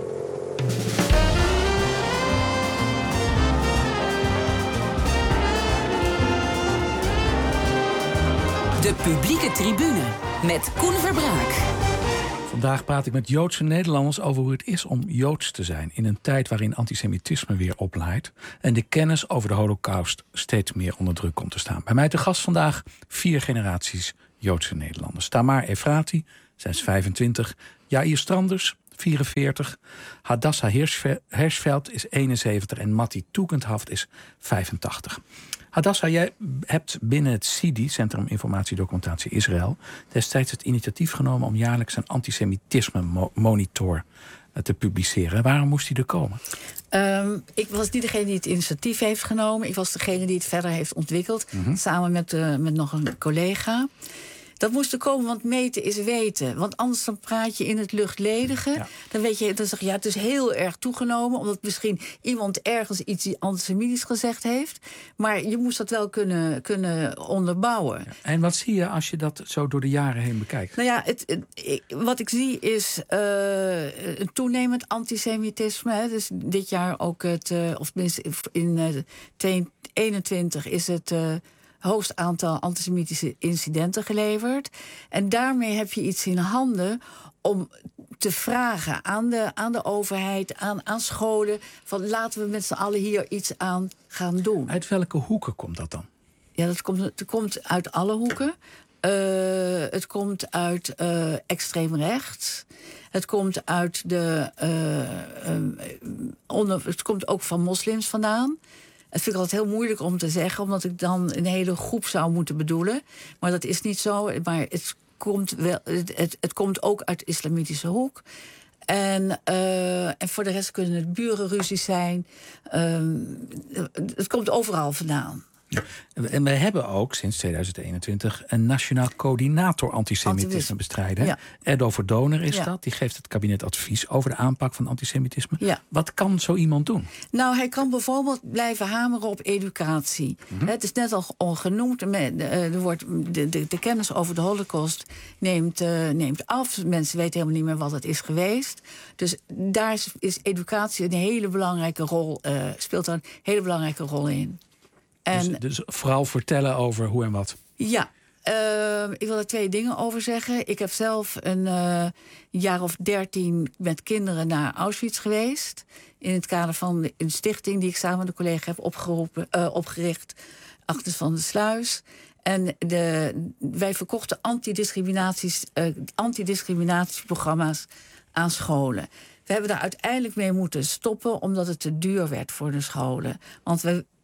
De publieke tribune met Koen Verbraak. Vandaag praat ik met Joodse Nederlanders over hoe het is om Joods te zijn in een tijd waarin antisemitisme weer oplaait en de kennis over de Holocaust steeds meer onder druk komt te staan. Bij mij te gast vandaag vier generaties Joodse Nederlanders. Tamar Efrati, zij is vijfentwintig. Jair Stranders, vierenveertig. Hadassah Hirschfeld is eenenzeventig. En Matti Tugendhaft is vijfentachtig. Hadassah, jij hebt binnen het C I D I, Centrum Informatie Documentatie Israël, destijds het initiatief genomen om jaarlijks een antisemitisme-monitor te publiceren. Waarom moest die er komen? Um, ik was niet degene die het initiatief heeft genomen. Ik was degene die het verder heeft ontwikkeld. Mm-hmm. Samen met, uh, met nog een collega. Dat moest er komen, want meten is weten. Want anders dan praat je in het luchtledige. Ja. Dan weet je, dan zeg je, ja, het is heel erg toegenomen, omdat misschien iemand ergens iets antisemitisch gezegd heeft. Maar je moest dat wel kunnen, kunnen onderbouwen. Ja. En wat zie je als je dat zo door de jaren heen bekijkt? Nou ja, het, het, ik, wat ik zie is uh, een toenemend antisemitisme. Hè. Dus dit jaar ook het, uh, of tenminste in uh, tweeduizend eenentwintig is het Uh, hoogst aantal antisemitische incidenten geleverd. En daarmee heb je iets in handen om te vragen aan de, aan de overheid, aan, aan scholen, van laten we met z'n allen hier iets aan gaan doen. Uit welke hoeken komt dat dan? Ja, dat komt, het komt uit alle hoeken. Uh, het komt uit uh, extreem rechts. Het komt uit de uh, um, onder, het komt ook van moslims vandaan. Dat vind ik altijd heel moeilijk om te zeggen, omdat ik dan een hele groep zou moeten bedoelen. Maar dat is niet zo. Maar het komt, wel, het, het, het komt ook uit de islamitische hoek. En, uh, en voor de rest kunnen het burenruzies zijn. Uh, het komt overal vandaan. Ja. En we hebben ook sinds tweeduizend eenentwintig een nationaal coördinator antisemitisme bestrijden. Ja. Edo Verdoner is ja. dat. Die geeft het kabinet advies over de aanpak van antisemitisme. Ja. Wat kan zo iemand doen? Nou, hij kan bijvoorbeeld blijven hameren op educatie. Mm-hmm. Het is net al, al genoemd. Er wordt de, de, de kennis over de Holocaust neemt, uh, neemt af. Mensen weten helemaal niet meer wat het is geweest. Dus daar is, is educatie een hele belangrijke rol, uh, speelt daar een hele belangrijke rol in. En, dus, dus vooral vertellen over hoe en wat. Ja, uh, ik wil er twee dingen over zeggen. Ik heb zelf een uh, jaar of dertien met kinderen naar Auschwitz geweest. In het kader van een stichting die ik samen met een collega heb opgeroepen, uh, opgericht. Achters van de Sluis. En de, wij verkochten antidiscriminaties, uh, antidiscriminatieprogramma's aan scholen. We hebben daar uiteindelijk mee moeten stoppen, omdat het te duur werd voor de scholen. Want we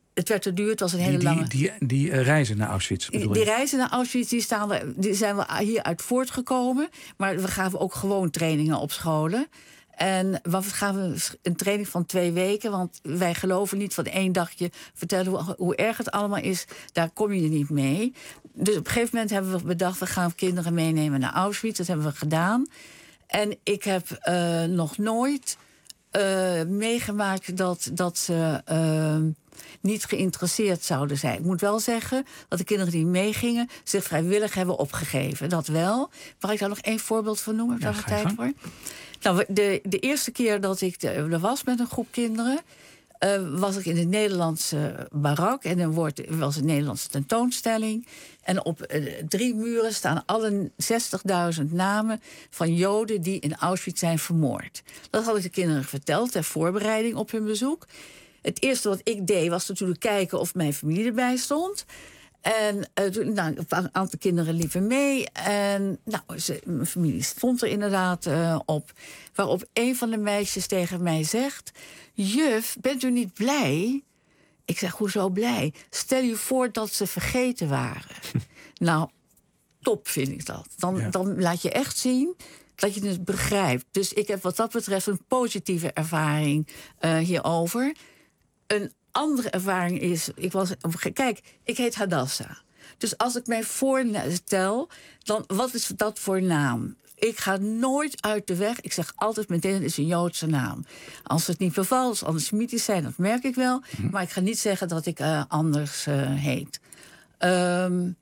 Het werd te duur, het was een hele die, die, lange... Die, die, die uh, reizen naar Auschwitz bedoel Die, je? die reizen naar Auschwitz die staan we, die zijn we hieruit voortgekomen. Maar we gaven ook gewoon trainingen op scholen. En we gaven een training van twee weken. Want wij geloven niet van één dagje vertellen hoe, hoe erg het allemaal is. Daar kom je niet mee. Dus op een gegeven moment hebben we bedacht... we gaan kinderen meenemen naar Auschwitz. Dat hebben we gedaan. En ik heb uh, nog nooit uh, meegemaakt dat, dat ze... Uh, niet geïnteresseerd zouden zijn. Ik moet wel zeggen dat de kinderen die meegingen zich vrijwillig hebben opgegeven. Dat wel. Mag ik daar nog één voorbeeld van noemen? Heb je daar tijd voor? Nou, de, de eerste keer dat ik de, er was met een groep kinderen... Uh, was ik in de Nederlandse barak. En er wordt, was een Nederlandse tentoonstelling. En op uh, drie muren staan alle zestigduizend namen van Joden die in Auschwitz zijn vermoord. Dat had ik de kinderen verteld ter voorbereiding op hun bezoek. Het eerste wat ik deed was natuurlijk kijken of mijn familie erbij stond. En uh, nou, een aantal kinderen liepen mee. En nou, ze, mijn familie stond er inderdaad uh, op. Waarop een van de meisjes tegen mij zegt... Juf, bent u niet blij? Ik zeg, hoezo blij? Stel je voor dat ze vergeten waren. Nou, top vind ik dat. Dan, ja. dan laat je echt zien dat je het begrijpt. Dus ik heb wat dat betreft een positieve ervaring uh, hierover... Een andere ervaring is... Ik was, kijk, ik heet Hadassa. Dus als ik mij voorstel, dan wat is dat voor naam? Ik ga nooit uit de weg. Ik zeg altijd meteen, het is een Joodse naam. Als het niet bevalt, als antisemitisch zijn, dat merk ik wel. Hm. Maar ik ga niet zeggen dat ik uh, anders uh, heet. Um,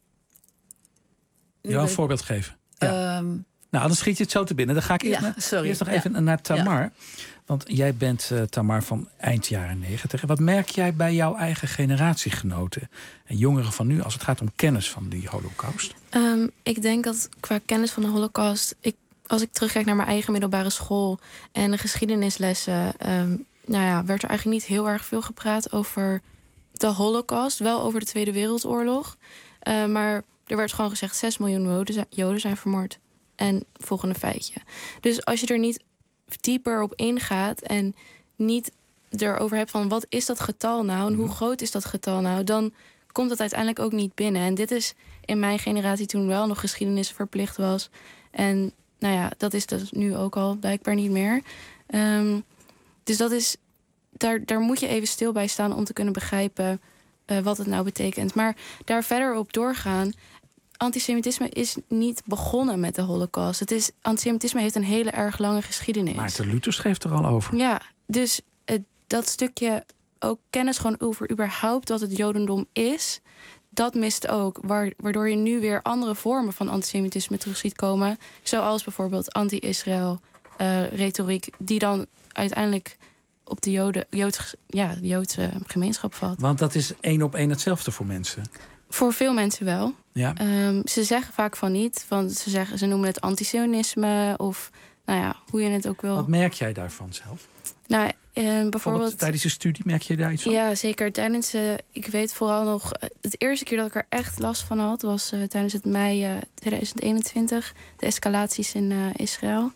ja, een voorbeeld geven. Ja. Um, nou, dan schiet je het zo te binnen. Dan ga ik eerst, ja, sorry. eerst nog even ja. naar Tamar. Ja. Want jij bent uh, Tamar van eind jaren negentig. Wat merk jij bij jouw eigen generatiegenoten en jongeren van nu als het gaat om kennis van die Holocaust? Um, ik denk dat qua kennis van de Holocaust, ik, als ik terugkijk naar mijn eigen middelbare school en de geschiedenislessen, um, nou ja, werd er eigenlijk niet heel erg veel gepraat over de Holocaust, wel over de Tweede Wereldoorlog, uh, maar er werd gewoon gezegd zes miljoen Joden zijn, Joden zijn vermoord. En volgende feitje. Dus als je er niet dieper op ingaat en niet erover hebt van wat is dat getal nou en hoe groot is dat getal nou, dan komt dat uiteindelijk ook niet binnen. En dit is in mijn generatie toen wel nog geschiedenis verplicht was. En nou ja, dat is dus nu ook al blijkbaar niet meer. Um, dus dat is, daar, daar moet je even stil bij staan om te kunnen begrijpen uh, wat het nou betekent. Maar daar verder op doorgaan. Antisemitisme is niet begonnen met de Holocaust. Het is, antisemitisme heeft een hele erg lange geschiedenis. Maarten Luther schreef er al over. Ja, dus uh, dat stukje ook kennis gewoon over überhaupt wat het Jodendom is, dat mist ook. Waardoor je nu weer andere vormen van antisemitisme terug ziet komen. Zoals bijvoorbeeld anti-Israël uh, retoriek, die dan uiteindelijk op de Joden, Joods, ja, de Joodse gemeenschap valt. Want dat is één op één hetzelfde voor mensen. Voor veel mensen wel. Ja. Um, ze zeggen vaak van niet. Want ze, zeggen, ze noemen het antisionisme of nou ja, hoe je het ook wil. Wat merk jij daarvan zelf? Nou, uh, bijvoorbeeld, bijvoorbeeld tijdens je studie merk je daar iets van? Ja, zeker. Tijdens, uh, ik weet vooral nog, uh, het eerste keer dat ik er echt last van had was uh, tijdens het mei uh, tweeduizend eenentwintig, de escalaties in uh, Israël.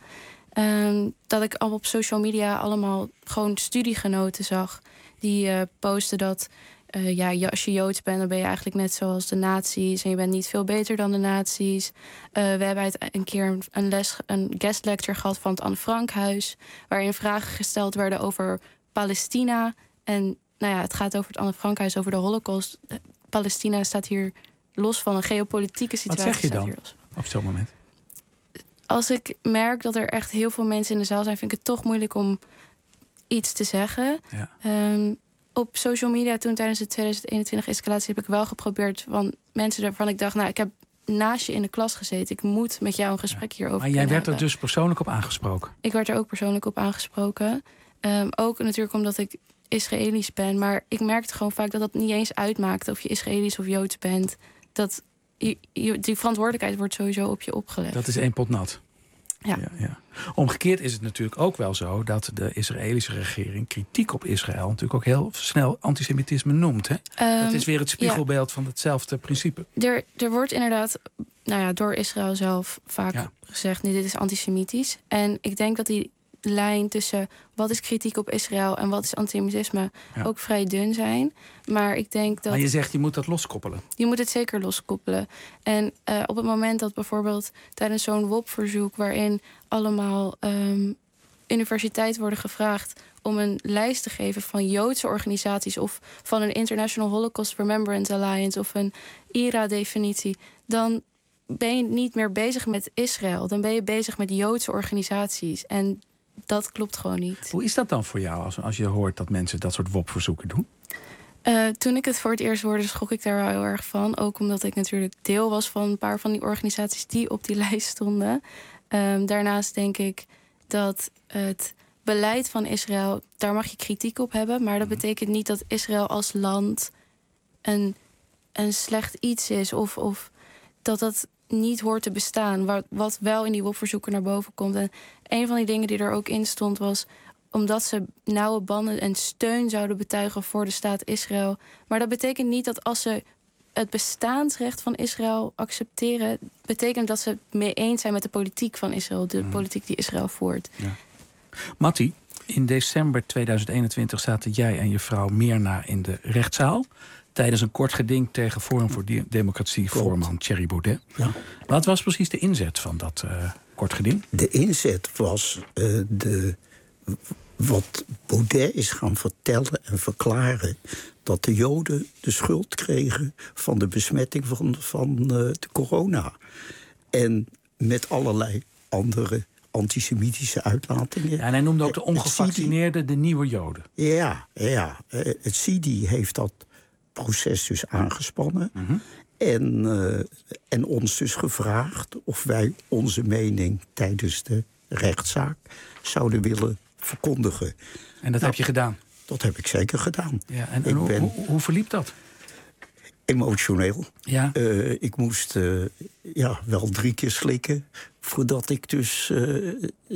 Um, dat ik al op social media allemaal gewoon studiegenoten zag die uh, posten dat Uh, ja, als je Joods bent, dan ben je eigenlijk net zoals de nazi's en je bent niet veel beter dan de nazi's. Uh, we hebben een keer een, les, een guest lecture gehad van het Anne Frankhuis, waarin vragen gesteld werden over Palestina. En nou ja, het gaat over het Anne Frankhuis, over de Holocaust. Palestina staat hier los van een geopolitieke situatie. Wat zeg je dan op zo'n moment? Als ik merk dat er echt heel veel mensen in de zaal zijn, vind ik het toch moeilijk om iets te zeggen. Ja. Um, Op social media toen tijdens de tweeduizend eenentwintig escalatie heb ik wel geprobeerd van mensen waarvan ik dacht, nou, ik heb naast je in de klas gezeten. Ik moet met jou een gesprek hierover Maar jij werd hebben. er dus persoonlijk op aangesproken? Ik werd er ook persoonlijk op aangesproken. Um, ook natuurlijk omdat ik Israëlisch ben. Maar ik merkte gewoon vaak dat dat niet eens uitmaakt of je Israëlisch of Joods bent. Dat je, je, die verantwoordelijkheid wordt sowieso op je opgelegd. Dat is één pot nat. Ja. Ja, ja. Omgekeerd is het natuurlijk ook wel zo dat de Israëlische regering kritiek op Israël natuurlijk ook heel snel antisemitisme noemt. Hè? Um, dat is weer het spiegelbeeld ja. van hetzelfde principe. Er, er wordt inderdaad nou ja, door Israël zelf vaak ja. gezegd, nee, dit is antisemitisch. En ik denk dat die lijn tussen wat is kritiek op Israël en wat is antisemitisme Ja. ook vrij dun zijn. Maar ik denk dat... Maar je zegt, je moet dat loskoppelen. Je moet het zeker loskoppelen. En uh, op het moment dat bijvoorbeeld tijdens zo'n W O P-verzoek... waarin allemaal um, universiteiten worden gevraagd om een lijst te geven van Joodse organisaties... of van een International Holocaust Remembrance Alliance... of een I R A-definitie, dan ben je niet meer bezig met Israël. Dan ben je bezig met Joodse organisaties. En dat klopt gewoon niet. Hoe is dat dan voor jou als, als je hoort dat mensen dat soort W O P-verzoeken doen? Uh, toen ik het voor het eerst hoorde, schrok ik daar wel heel erg van. Ook omdat ik natuurlijk deel was van een paar van die organisaties die op die lijst stonden. Um, daarnaast denk ik dat het beleid van Israël, daar mag je kritiek op hebben. Maar dat betekent niet dat Israël als land een, een slecht iets is. Of, of dat dat niet hoort te bestaan. Wat, wat wel in die W O P-verzoeken naar boven komt. En een van die dingen die er ook in stond was, omdat ze nauwe banden en steun zouden betuigen voor de staat Israël. Maar dat betekent niet dat als ze het bestaansrecht van Israël accepteren, betekent dat ze het mee eens zijn met de politiek van Israël, de mm. politiek die Israël voert. Ja. Matti, in december tweeduizend eenentwintig zaten jij en je vrouw Mirna in de rechtszaal tijdens een kort geding tegen Forum voor Democratie voorman Thierry Baudet. Ja. Wat was precies de inzet van dat uh, kort geding? De inzet was uh, de wat Baudet is gaan vertellen en verklaren, dat de Joden de schuld kregen van de besmetting van, van uh, de corona. En met allerlei andere antisemitische uitlatingen. Ja, en hij noemde ook de ongevaccineerden de nieuwe Joden. Ja, ja. Het C I D I heeft dat proces dus aangespannen. Mm-hmm. En, uh, en ons dus gevraagd of wij onze mening tijdens de rechtszaak zouden willen verkondigen. En dat nou, heb je gedaan? Dat heb ik zeker gedaan. Ja, en en hoe, ben hoe, hoe verliep dat? Emotioneel. Ja. Uh, ik moest uh, ja, wel drie keer slikken voordat ik dus uh,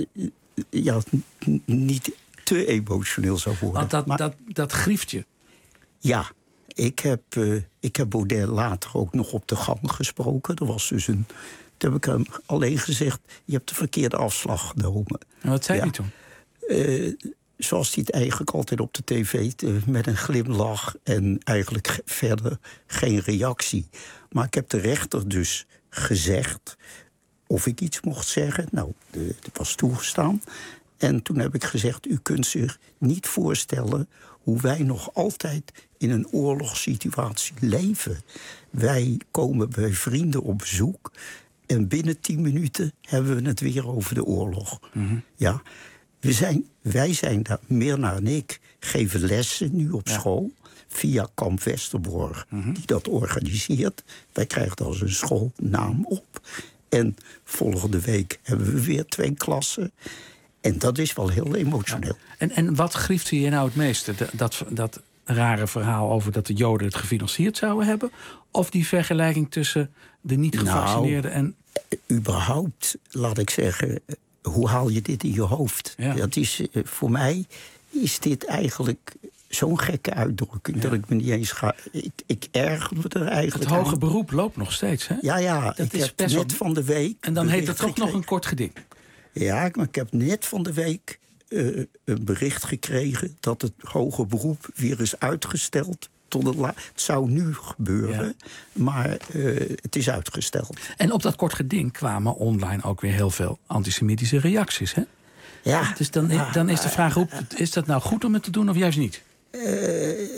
ja, n- niet te emotioneel zou worden. Want dat, maar, dat, dat grieft je? Ja. Ik heb, uh, ik heb Baudet later ook nog op de gang gesproken. Er was dus een, toen heb ik hem alleen gezegd, je hebt de verkeerde afslag genomen. En wat zei ja. hij toen? Uh, zoals hij het eigenlijk altijd op de tv, uh, met een glimlach en eigenlijk ge- verder geen reactie. Maar ik heb de rechter dus gezegd of ik iets mocht zeggen. Nou, het was toegestaan. En toen heb ik gezegd, u kunt zich niet voorstellen hoe wij nog altijd in een oorlogssituatie leven. Wij komen bij vrienden op bezoek en binnen tien minuten hebben we het weer over de oorlog. Mm-hmm. Ja, we zijn, wij zijn daar, Mirna en ik geven lessen nu op ja. school via Kamp Westerbork, mm-hmm. die dat organiseert. Wij krijgen daar als een schoolnaam op. En volgende week hebben we weer twee klassen. En dat is wel heel emotioneel. Ja. En, en wat griefde je nou het meeste? Dat, dat, dat rare verhaal over dat de Joden het gefinancierd zouden hebben? Of die vergelijking tussen de niet-gevaccineerden nou, en... überhaupt, laat ik zeggen, hoe haal je dit in je hoofd? Ja. Dat is, voor mij is dit eigenlijk zo'n gekke uitdrukking, ja. dat ik me niet eens ga... Ik, ik erger me er eigenlijk Het hoge aan. beroep loopt nog steeds, hè? Ja, ja. Dat ik is heb best net op... van de week... En dan heet het toch gekregen. nog een kort geding? Ja, maar ik heb net van de week uh, een bericht gekregen dat het hoger beroep weer is uitgesteld. Tot het, la- het zou nu gebeuren, ja. maar uh, het is uitgesteld. En op dat kort geding kwamen online ook weer heel veel antisemitische reacties, hè? Ja. Dus dan, ja, dan is de vraag, hoe, is dat nou goed om het te doen of juist niet? Uh,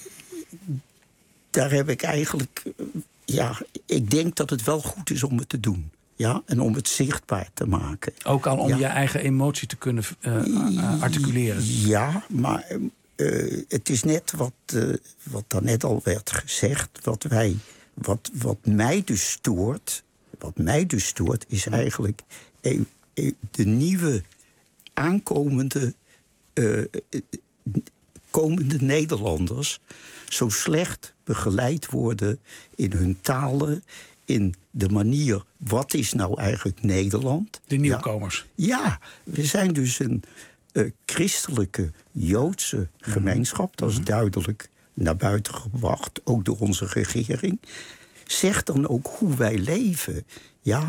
daar heb ik eigenlijk... Ja, ik denk dat het wel goed is om het te doen. Ja, en om het zichtbaar te maken. Ook al om ja. je eigen emotie te kunnen uh, uh, articuleren. Ja, maar uh, het is net wat, uh, wat daarnet al werd gezegd. Wat, wij, wat, wat mij dus stoort, wat mij dus stoort, is eigenlijk uh, uh, de nieuwe aankomende uh, komende Nederlanders zo slecht begeleid worden in hun talen, in de manier, wat is nou eigenlijk Nederland? De nieuwkomers. Ja, ja, we zijn dus een uh, christelijke Joodse gemeenschap. Dat is duidelijk naar buiten gebracht, ook door onze regering. Zeg dan ook hoe wij leven. Ja,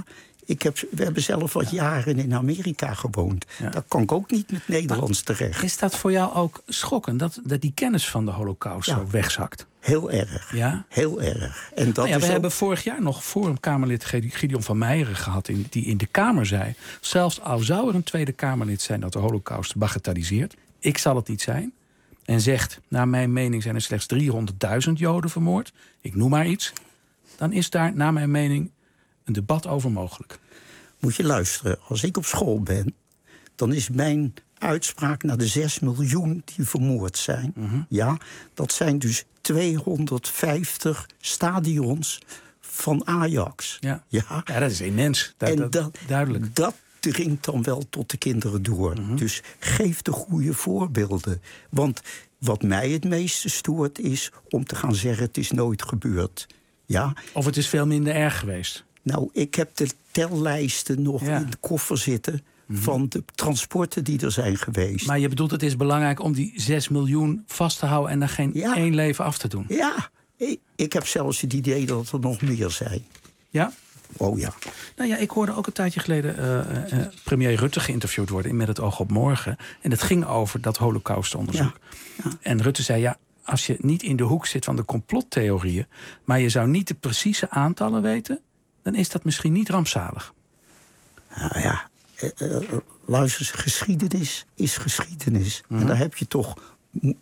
Ik heb, we hebben zelf wat jaren in Amerika gewoond. Ja. Daar kan ik ook niet met Nederlands maar terecht. Is dat voor jou ook schokkend, dat, dat die kennis van de Holocaust ja. zo wegzakt? Heel erg. Ja? Heel erg. En dat nou ja, is we ook... hebben vorig jaar nog Forum-Kamerlid Gideon van Meijeren gehad... In, die in de Kamer zei, zelfs al zou er een Tweede Kamerlid zijn... dat de Holocaust bagatelliseert, ik zal het niet zijn... en zegt, naar mijn mening zijn er slechts driehonderdduizend Joden vermoord... ik noem maar iets, dan is daar, naar mijn mening, een debat over mogelijk. Moet je luisteren, als ik op school ben... dan is mijn uitspraak naar de zes miljoen die vermoord zijn. Mm-hmm. Ja, dat zijn dus tweehonderdvijftig stadions van Ajax. Ja, ja. ja dat is immens. Dat, en dat, dat, duidelijk. Dat dringt dan wel tot de kinderen door. Mm-hmm. Dus geef de goede voorbeelden. Want wat mij het meeste stoort is om te gaan zeggen... het is nooit gebeurd. Ja? Of het is veel minder erg geweest. Nou, ik heb de tellijsten nog ja. in de koffer zitten... Mm-hmm. van de transporten die er zijn geweest. Maar je bedoelt, het is belangrijk om die zes miljoen vast te houden... en daar geen ja. één leven af te doen? Ja, ik, ik heb zelfs het idee dat er nog meer zijn. Ja? Oh ja. Nou ja, ik hoorde ook een tijdje geleden uh, uh, premier Rutte geïnterviewd worden... in Met het oog op morgen. En het ging over dat holocaustonderzoek. Ja. Ja. En Rutte zei, ja, als je niet in de hoek zit van de complottheorieën... maar je zou niet de precieze aantallen weten... dan is dat misschien niet rampzalig. Nou ja... Uh, uh, luister, geschiedenis is geschiedenis. Mm-hmm. En daar heb je toch... Uh,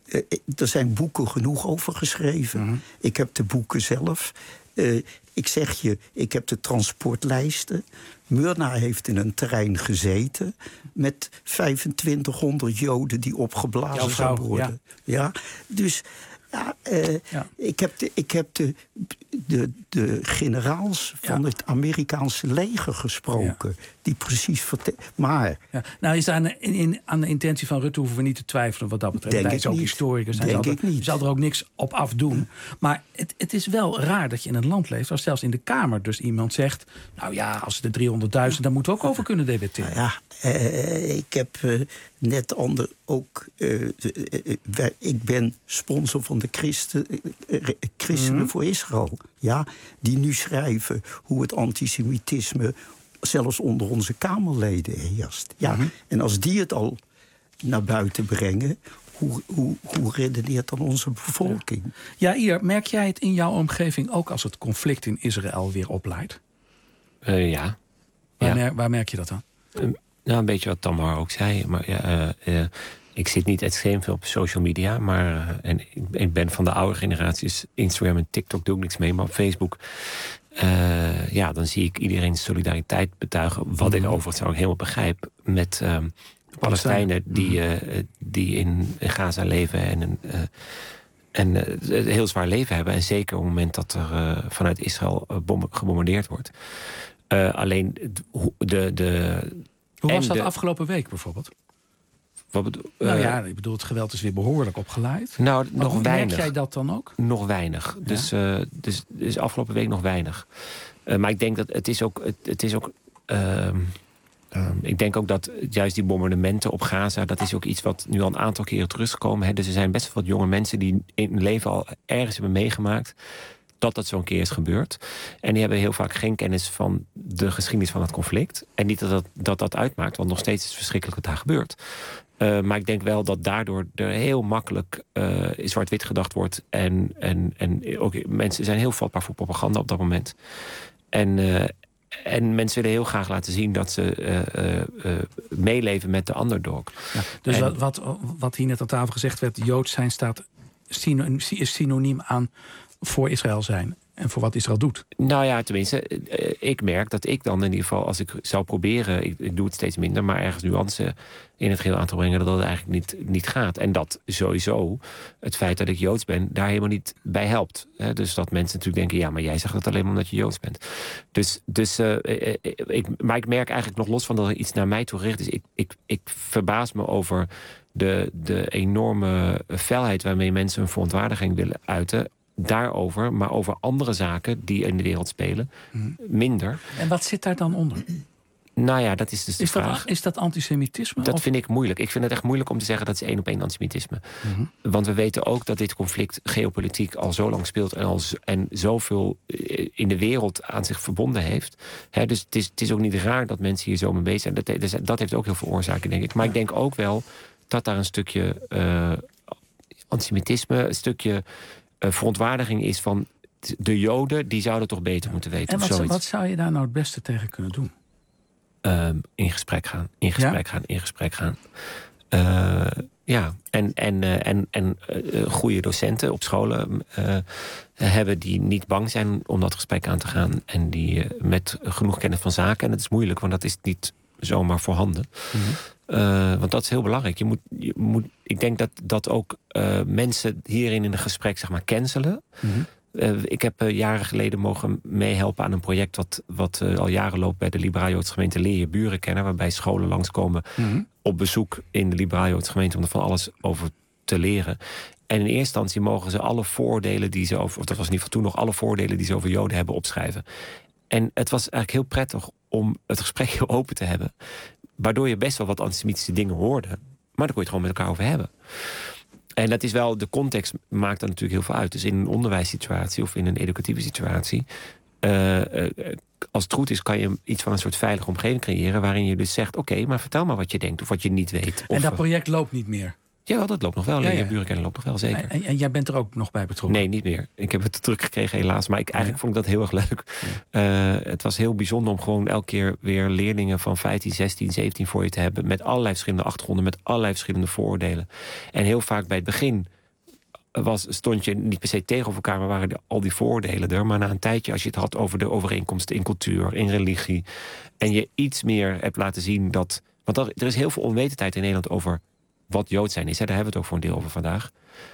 er zijn boeken genoeg over geschreven. Mm-hmm. Ik heb de boeken zelf. Uh, ik zeg je, ik heb de transportlijsten. Myrna heeft in een terrein gezeten... met vijfentwintighonderd Joden die opgeblazen zouden worden. Ja. ja, dus... Ja, uh, ja. Ik heb de, ik heb de, de, de generaals van ja. het Amerikaanse leger gesproken. Ja. Die precies vertellen. Maar. Ja. Nou, is aan de, in, aan de intentie van Rutte hoeven we niet te twijfelen wat dat betreft. Denk Hij is ook niet. historicus. Denk hij zal, ik niet. zal er ook niks op afdoen. Maar het, het is wel raar dat je in een land leeft waar zelfs in de Kamer dus iemand zegt. Nou ja, als het de driehonderdduizend, daar moeten we ook over kunnen debatteren. Nou ja, uh, ik heb uh, net ander ook. Uh, uh, uh, ik ben sponsor van de Christen, uh, Christenen mm-hmm. voor Israël. Ja, die nu schrijven hoe het antisemitisme zelfs onder onze Kamerleden heerst. Ja, mm-hmm. En als die het al naar buiten brengen, hoe, hoe, hoe redeneert dan onze bevolking? Ja, Ier, merk jij het in jouw omgeving ook als het conflict in Israël weer opleidt? Uh, ja. Waar, ja. Mer- waar merk je dat dan? Uh, nou, een beetje wat Tamar ook zei. Maar ja, uh, uh, ik zit niet extreem veel op social media. Maar uh, en ik ben van de oude generaties. Instagram en TikTok doe ik niks mee. Maar op Facebook, uh, ja, dan zie ik iedereen solidariteit betuigen. Wat ik overigens ook helemaal begrijp. Met uh, Palestijnen die, uh, die in Gaza leven en een uh, en uh, een heel zwaar leven hebben. En zeker op het moment dat er uh, vanuit Israël uh, bom- gebombardeerd wordt. Uh, alleen de... de Hoe was dat de, afgelopen week bijvoorbeeld? Wat bedoel, uh, nou ja, ik bedoel, het geweld is weer behoorlijk opgeleid. Nou, maar nog weinig. Merk jij dat dan ook? Nog weinig. Ja. Dus, uh, dus, dus afgelopen week nog weinig. Uh, maar ik denk dat het is ook... Het, het is ook uh, uh, ik denk ook dat juist die bombardementen op Gaza, dat is ook iets wat nu al een aantal keren teruggekomen. Hè. Dus er zijn best wel wat jonge mensen die in hun leven al ergens hebben meegemaakt dat dat zo'n keer is gebeurd. En die hebben heel vaak geen kennis van de geschiedenis van het conflict. En niet dat dat, dat, dat uitmaakt, want nog steeds is het verschrikkelijk wat daar gebeurt. Uh, maar ik denk wel dat daardoor er heel makkelijk uh, zwart-wit gedacht wordt. En, en, en ook mensen zijn heel vatbaar voor propaganda op dat moment. En, uh, en mensen willen heel graag laten zien dat ze uh, uh, uh, meeleven met de underdog. Ja, dus en, wat, wat, wat hier net aan tafel gezegd werd, Joods zijn staat synoniem, is synoniem aan voor Israël zijn en voor wat Israël doet. Nou ja, tenminste, ik merk dat ik dan in ieder geval, als ik zou proberen, ik, ik doe het steeds minder, maar ergens nuance in het geheel aan te brengen, dat dat eigenlijk niet, niet gaat. En dat sowieso het feit dat ik Joods ben, daar helemaal niet bij helpt. Dus dat mensen natuurlijk denken, ja, maar jij zegt dat alleen maar omdat je Joods bent. Dus, dus uh, ik, maar ik merk eigenlijk nog los van dat er iets naar mij toe gericht is. Ik, ik, ik verbaas me over de, de enorme felheid waarmee mensen hun verontwaardiging willen uiten daarover, maar over andere zaken die in de wereld spelen, minder. En wat zit daar dan onder? Nou ja, dat is dus de is vraag. Dat, is dat antisemitisme? Dat of? vind ik moeilijk. Ik vind het echt moeilijk om te zeggen dat is één op één antisemitisme. Mm-hmm. Want we weten ook dat dit conflict geopolitiek al zo lang speelt en, al z- en zoveel in de wereld aan zich verbonden heeft. He, dus het is, het is ook niet raar dat mensen hier zo mee bezig zijn. Dat, dus dat heeft ook heel veel oorzaken, denk ik. Maar ja. ik denk ook wel dat daar een stukje uh, antisemitisme, een stukje uh, verontwaardiging is van de Joden, die zouden toch beter moeten weten. En of wat, zoiets. wat zou je daar nou het beste tegen kunnen doen? Um, in gesprek gaan, in gesprek ja? gaan, in gesprek gaan. Uh, ja, en, en, uh, en, en uh, goede docenten op scholen uh, hebben die niet bang zijn om dat gesprek aan te gaan. En die uh, met genoeg kennis van zaken. En het is moeilijk, want dat is niet zomaar voorhanden. Mm-hmm. Uh, want dat is heel belangrijk. Je moet, je moet, ik denk dat, dat ook uh, mensen hierin in een gesprek zeg maar cancelen. Mm-hmm. Uh, ik heb uh, jaren geleden mogen meehelpen aan een project wat, wat uh, al jaren loopt bij de Liberaal-Joodse gemeente Leer je buren kennen, waarbij scholen langskomen mm-hmm. op bezoek in de Liberaal-Joodse gemeente om er van alles over te leren. En in eerste instantie mogen ze alle voordelen die ze over, of dat was in ieder geval toen nog, alle voordelen die ze over Joden hebben opschrijven. En het was eigenlijk heel prettig om het gesprek heel open te hebben, waardoor je best wel wat antisemitische dingen hoorde, maar daar kon je het gewoon met elkaar over hebben. En dat is wel, de context maakt daar natuurlijk heel veel uit. Dus in een onderwijssituatie of in een educatieve situatie, Uh, uh, als het goed is, kan je iets van een soort veilige omgeving creëren, waarin je dus zegt, oké, okay, maar vertel maar wat je denkt of wat je niet weet. Of, en dat project loopt niet meer? Ja, dat loopt nog wel. Ja, ja. Burenkennen loopt nog wel, zeker. En, en jij bent er ook nog bij betrokken? Nee, niet meer. Ik heb het teruggekregen helaas, maar ik, eigenlijk ja. vond ik dat heel erg leuk. Ja. Uh, het was heel bijzonder om gewoon elke keer weer leerlingen van vijftien, zestien, zeventien voor je te hebben, met allerlei verschillende achtergronden, met allerlei verschillende vooroordelen. En heel vaak bij het begin was, stond je niet per se tegenover elkaar, maar waren de, al die vooroordelen er. Maar na een tijdje, als je het had over de overeenkomsten in cultuur, in religie, en je iets meer hebt laten zien dat, want er, er is heel veel onwetendheid in Nederland over wat Jood zijn is. Hè, daar hebben we het ook voor een deel over vandaag.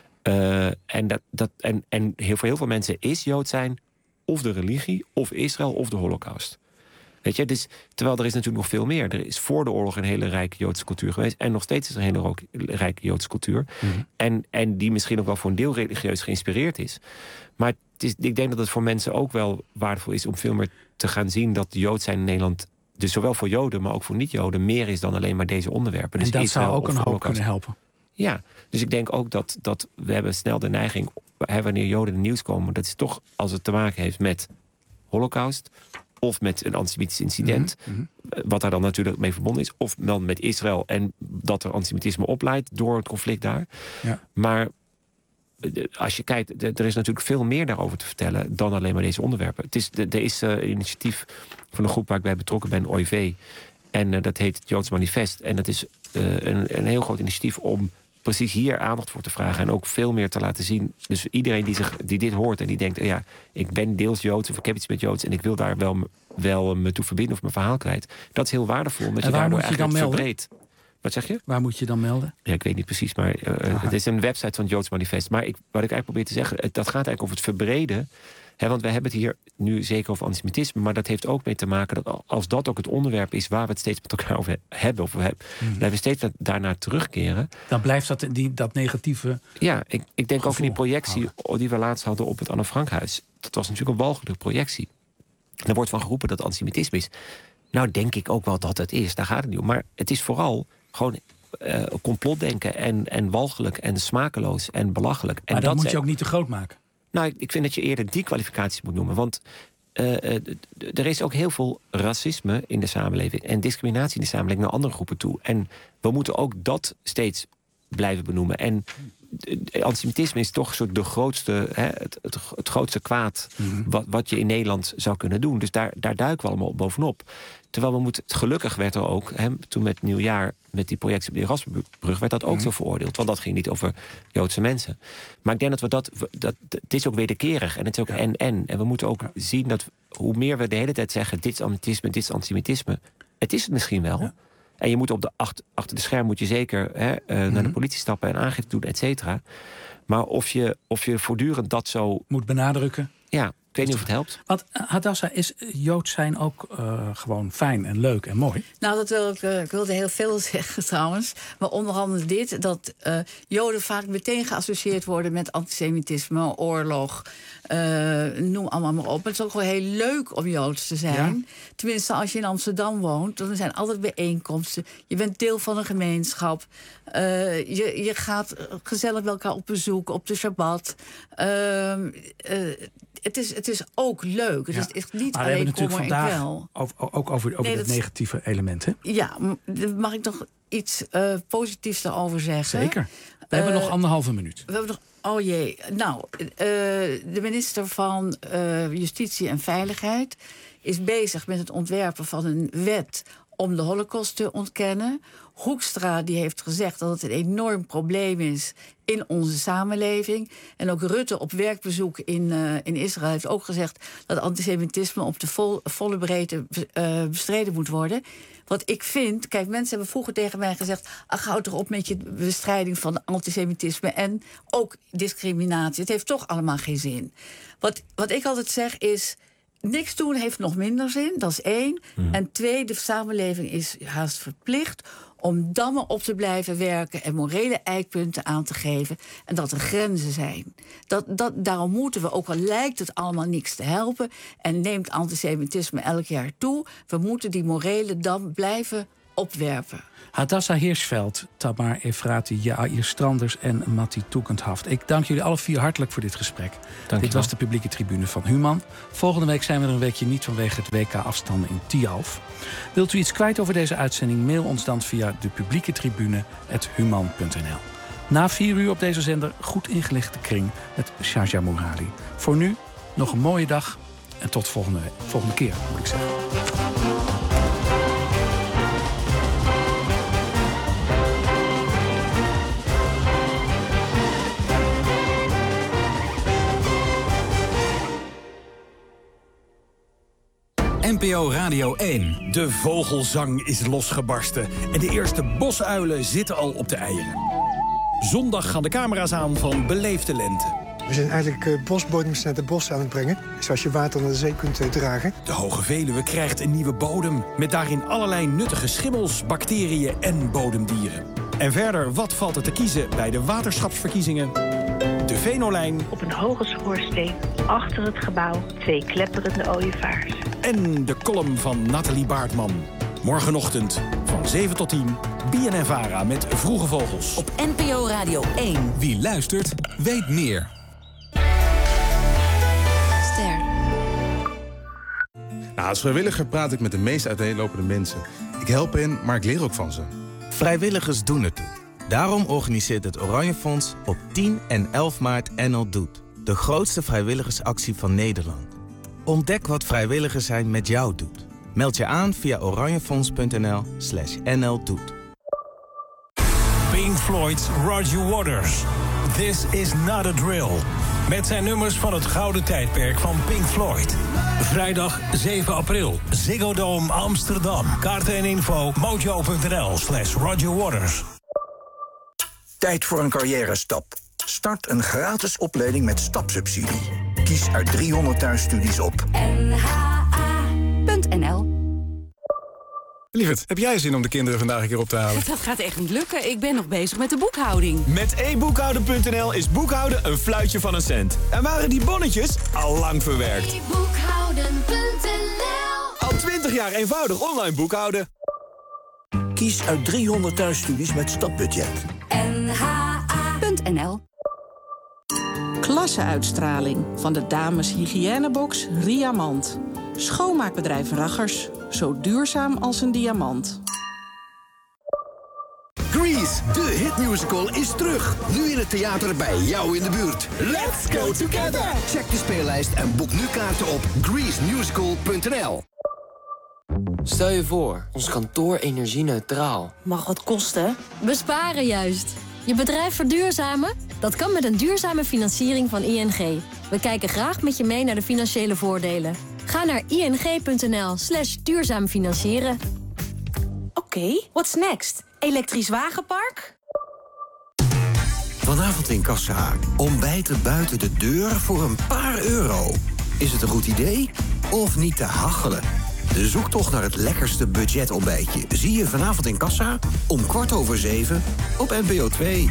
Uh, en dat, dat, en, en heel, voor heel veel mensen is Jood zijn of de religie, of Israël, of de Holocaust. Weet je, dus, terwijl er is natuurlijk nog veel meer. Er is voor de oorlog een hele rijke Joodse cultuur geweest. En nog steeds is er een hele rijke Joodse cultuur. Mm-hmm. En, en die misschien ook wel voor een deel religieus geïnspireerd is. Maar het is, ik denk dat het voor mensen ook wel waardevol is om veel meer te gaan zien dat Jood zijn in Nederland, dus zowel voor Joden, maar ook voor niet-Joden, meer is dan alleen maar deze onderwerpen. En dus dat Israël zou ook een hoop kunnen helpen. Ja, dus ik denk ook dat, dat we hebben snel de neiging, hè, wanneer Joden in het nieuws komen, dat is toch als het te maken heeft met Holocaust of met een antisemitisch incident, mm-hmm. wat daar dan natuurlijk mee verbonden is, of dan met Israël en dat er antisemitisme opleidt door het conflict daar. Ja. Maar als je kijkt, er is natuurlijk veel meer daarover te vertellen dan alleen maar deze onderwerpen. Het is, er is uh, een initiatief van een groep waar ik bij betrokken ben, O I V. En uh, dat heet het Joods Manifest. En dat is uh, een, een heel groot initiatief om precies hier aandacht voor te vragen. En ook veel meer te laten zien. Dus iedereen die, zich, die dit hoort en die denkt, oh ja, ik ben deels Joods of ik heb iets met Joods en ik wil daar wel, wel me toe verbinden of mijn verhaal kwijt. Dat is heel waardevol, omdat je daardoor eigenlijk het verbreedt. Wat zeg je? Waar moet je dan melden? Ja, ik weet niet precies, maar uh, het is een website van het Joods Manifest. Maar ik, wat ik eigenlijk probeer te zeggen, het, dat gaat eigenlijk over het verbreden. He, want we hebben het hier nu zeker over antisemitisme, maar dat heeft ook mee te maken dat als dat ook het onderwerp is waar we het steeds met elkaar over hebben, of we hebben, mm-hmm. dat we steeds daarnaar terugkeren. Dan blijft dat, die, dat negatieve. Ja, ik, ik denk ook in die projectie houden. die we laatst hadden op het Anne Frankhuis. Dat was natuurlijk een walgelijke projectie. Er wordt van geroepen dat het antisemitisme is. Nou, denk ik ook wel dat het is. Daar gaat het niet om. Maar het is vooral gewoon uh, complotdenken en, en walgelijk en smakeloos en belachelijk. Maar en dat dat moet je ook niet te groot maken. Nou, ik vind dat je eerder die kwalificaties moet noemen. Want uh, uh, er is ook heel veel racisme in de samenleving en discriminatie in de samenleving naar andere groepen toe. En we moeten ook dat steeds blijven benoemen. En antisemitisme is toch soort de grootste, hè, het, het, het grootste kwaad mm-hmm. wat, wat je in Nederland zou kunnen doen. Dus daar, daar duiken we allemaal bovenop. Terwijl we moeten, gelukkig werd er ook, hè, toen met nieuwjaar, met die projectie op de Erasmusbrug, werd dat ook mm-hmm. zo veroordeeld. Want dat ging niet over Joodse mensen. Maar ik denk dat we dat, dat het is ook wederkerig. En het is ook ja. en-en. En we moeten ook ja. zien dat hoe meer we de hele tijd zeggen, dit is antisemitisme, dit is antisemitisme. Het is het misschien wel. Ja. En je moet op de achter, achter de scherm moet je zeker hè, uh, mm-hmm. naar de politie stappen en aangifte doen, et cetera. Maar of je, of je voortdurend dat zo moet benadrukken. Ja, Ik weet niet of het helpt. Want Hadassa, is Joods zijn ook uh, gewoon fijn en leuk en mooi? Nou, dat wil ik, uh, ik wilde heel veel zeggen trouwens. Maar onder andere dit, dat uh, Joden vaak meteen geassocieerd worden met antisemitisme, oorlog. Uh, noem allemaal maar op. Maar het is ook wel heel leuk om Joods te zijn. Ja? Tenminste, als je in Amsterdam woont, dan zijn altijd bijeenkomsten. Je bent deel van een gemeenschap. Uh, je, je gaat gezellig bij elkaar op bezoek op de Shabbat. Uh, uh, Het is, het is ook leuk. Het ja. is echt niet maar alleen we hebben kommer natuurlijk en vandaag kwel. Over, ook over, over nee, het dat, negatieve element, hè? Ja, mag ik nog iets uh, positiefs erover zeggen? Zeker. We uh, hebben nog anderhalve minuut. We hebben nog, oh jee. Nou, uh, de minister van uh, Justitie en Veiligheid is bezig met het ontwerpen van een wet om de Holocaust te ontkennen. Hoekstra die heeft gezegd dat het een enorm probleem is in onze samenleving. En ook Rutte op werkbezoek in, uh, in Israël heeft ook gezegd dat antisemitisme op de vol, volle breedte uh, bestreden moet worden. Wat ik vind, kijk, mensen hebben vroeger tegen mij gezegd, ach, houd toch op met je bestrijding van antisemitisme en ook discriminatie. Het heeft toch allemaal geen zin. Wat, wat ik altijd zeg is, niks doen heeft nog minder zin, dat is één. Mm. En twee, de samenleving is haast verplicht om dammen op te blijven werken en morele eikpunten aan te geven. En dat er grenzen zijn. Dat, dat, daarom moeten we, ook al lijkt het allemaal niks te helpen en neemt antisemitisme elk jaar toe, we moeten die morele dam blijven opwerpen. Hadassa Hirschveld, Tamar Efrati, Jair Stranders en Matti Toekendhaft. Ik dank jullie alle vier hartelijk voor dit gesprek. Dank dit was de publieke tribune van Human. Volgende week zijn we er een weekje niet vanwege het W K afstanden in Tialf. Wilt u iets kwijt over deze uitzending? Mail ons dan via de publieke tribune at human punt n l. Na vier uur op deze zender goed ingelichte kring met Shaja Mourali. Voor nu nog een mooie dag en tot volgende, volgende keer, moet ik zeggen. N P O Radio één. De vogelzang is losgebarsten en de eerste bosuilen zitten al op de eieren. Zondag gaan de camera's aan van Beleefde Lente. We zijn eigenlijk uh, bosbodems naar de bos aan het brengen, zoals je water naar de zee kunt uh, dragen. De Hoge Veluwe krijgt een nieuwe bodem, met daarin allerlei nuttige schimmels, bacteriën en bodemdieren. En verder, wat valt er te kiezen bij de waterschapsverkiezingen? De Venolijn. Op een hoge schoorsteen, achter het gebouw, twee klepperende ooievaars. En de column van Nathalie Baartman. Morgenochtend van zeven tot tien, B N N Vara met Vroege Vogels. Op N P O Radio één. Wie luistert, weet meer. Ster. Nou, als vrijwilliger praat ik met de meest uiteenlopende mensen. Ik help hen, maar ik leer ook van ze. Vrijwilligers doen het toe. Daarom organiseert het Oranje Fonds op tien en elf maart N L Doet. De grootste vrijwilligersactie van Nederland. Ontdek wat vrijwilligers zijn met jou doet. Meld je aan via oranjefonds.nl slash nldoet. Pink Floyd's Roger Waters. This is not a drill. Met zijn nummers van het gouden tijdperk van Pink Floyd. Vrijdag zeven april. Ziggo Dome Amsterdam. Kaarten en info mojo.nl slash Roger Waters. Tijd voor een carrière-stap. Start een gratis opleiding met stapsubsidie. Kies uit driehonderd thuisstudies op N H A punt N L. Lieverd, heb jij zin om de kinderen vandaag een keer op te halen? Dat gaat echt niet lukken. Ik ben nog bezig met de boekhouding. Met e boekhouden punt n l is boekhouden een fluitje van een cent. En waren die bonnetjes al lang verwerkt. e boekhouden punt n l. Al twintig jaar eenvoudig online boekhouden. Kies uit driehonderd thuisstudies met stapbudget. N H A punt N L. Klasseuitstraling van de dames hygiënebox Riamant. Schoonmaakbedrijf Raggers. Zo duurzaam als een diamant. Grease, de hitmusical, is terug. Nu in het theater bij jou in de buurt. Let's go together! Check de speellijst en boek nu kaarten op grease musical punt n l. Stel je voor, ons kantoor energie-neutraal. Mag wat kosten? Besparen juist. Je bedrijf verduurzamen? Dat kan met een duurzame financiering van I N G. We kijken graag met je mee naar de financiële voordelen. Ga naar ing.nl slash duurzaam financieren. Oké, okay, what's next? Elektrisch wagenpark? Vanavond in Kassa. Ontbijten buiten de deur voor een paar euro. Is het een goed idee? Of niet te hachelen? De zoektocht naar het lekkerste budgetontbijtje zie je vanavond in Kassa om kwart over zeven op N P O twee.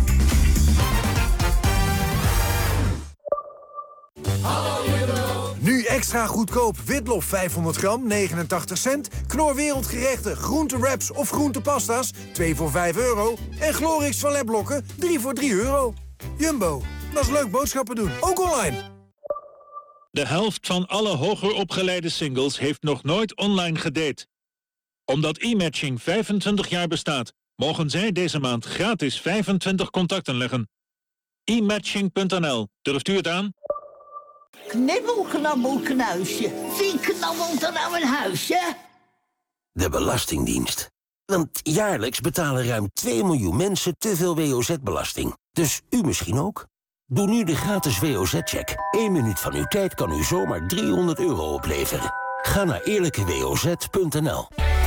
Nu extra goedkoop witlof vijfhonderd gram, negenentachtig cent. Knor Wereldgerechten, groentewraps of groentepasta's, twee voor vijf euro. En Glorix valetblokken, drie voor drie euro. Jumbo, dat is leuk boodschappen doen, ook online. De helft van alle hoger opgeleide singles heeft nog nooit online gedate. Omdat e-matching vijfentwintig jaar bestaat, mogen zij deze maand gratis vijfentwintig contacten leggen. e matching punt n l. Durft u het aan? Knibbel, knabbel, knuisje. Wie knabbelt er nou een huisje? De Belastingdienst. Want jaarlijks betalen ruim twee miljoen mensen te veel W O Z-belasting. Dus u misschien ook? Doe nu de gratis W O Z-check. Eén minuut van uw tijd kan u zomaar driehonderd euro opleveren. Ga naar eerlijke w o z punt n l.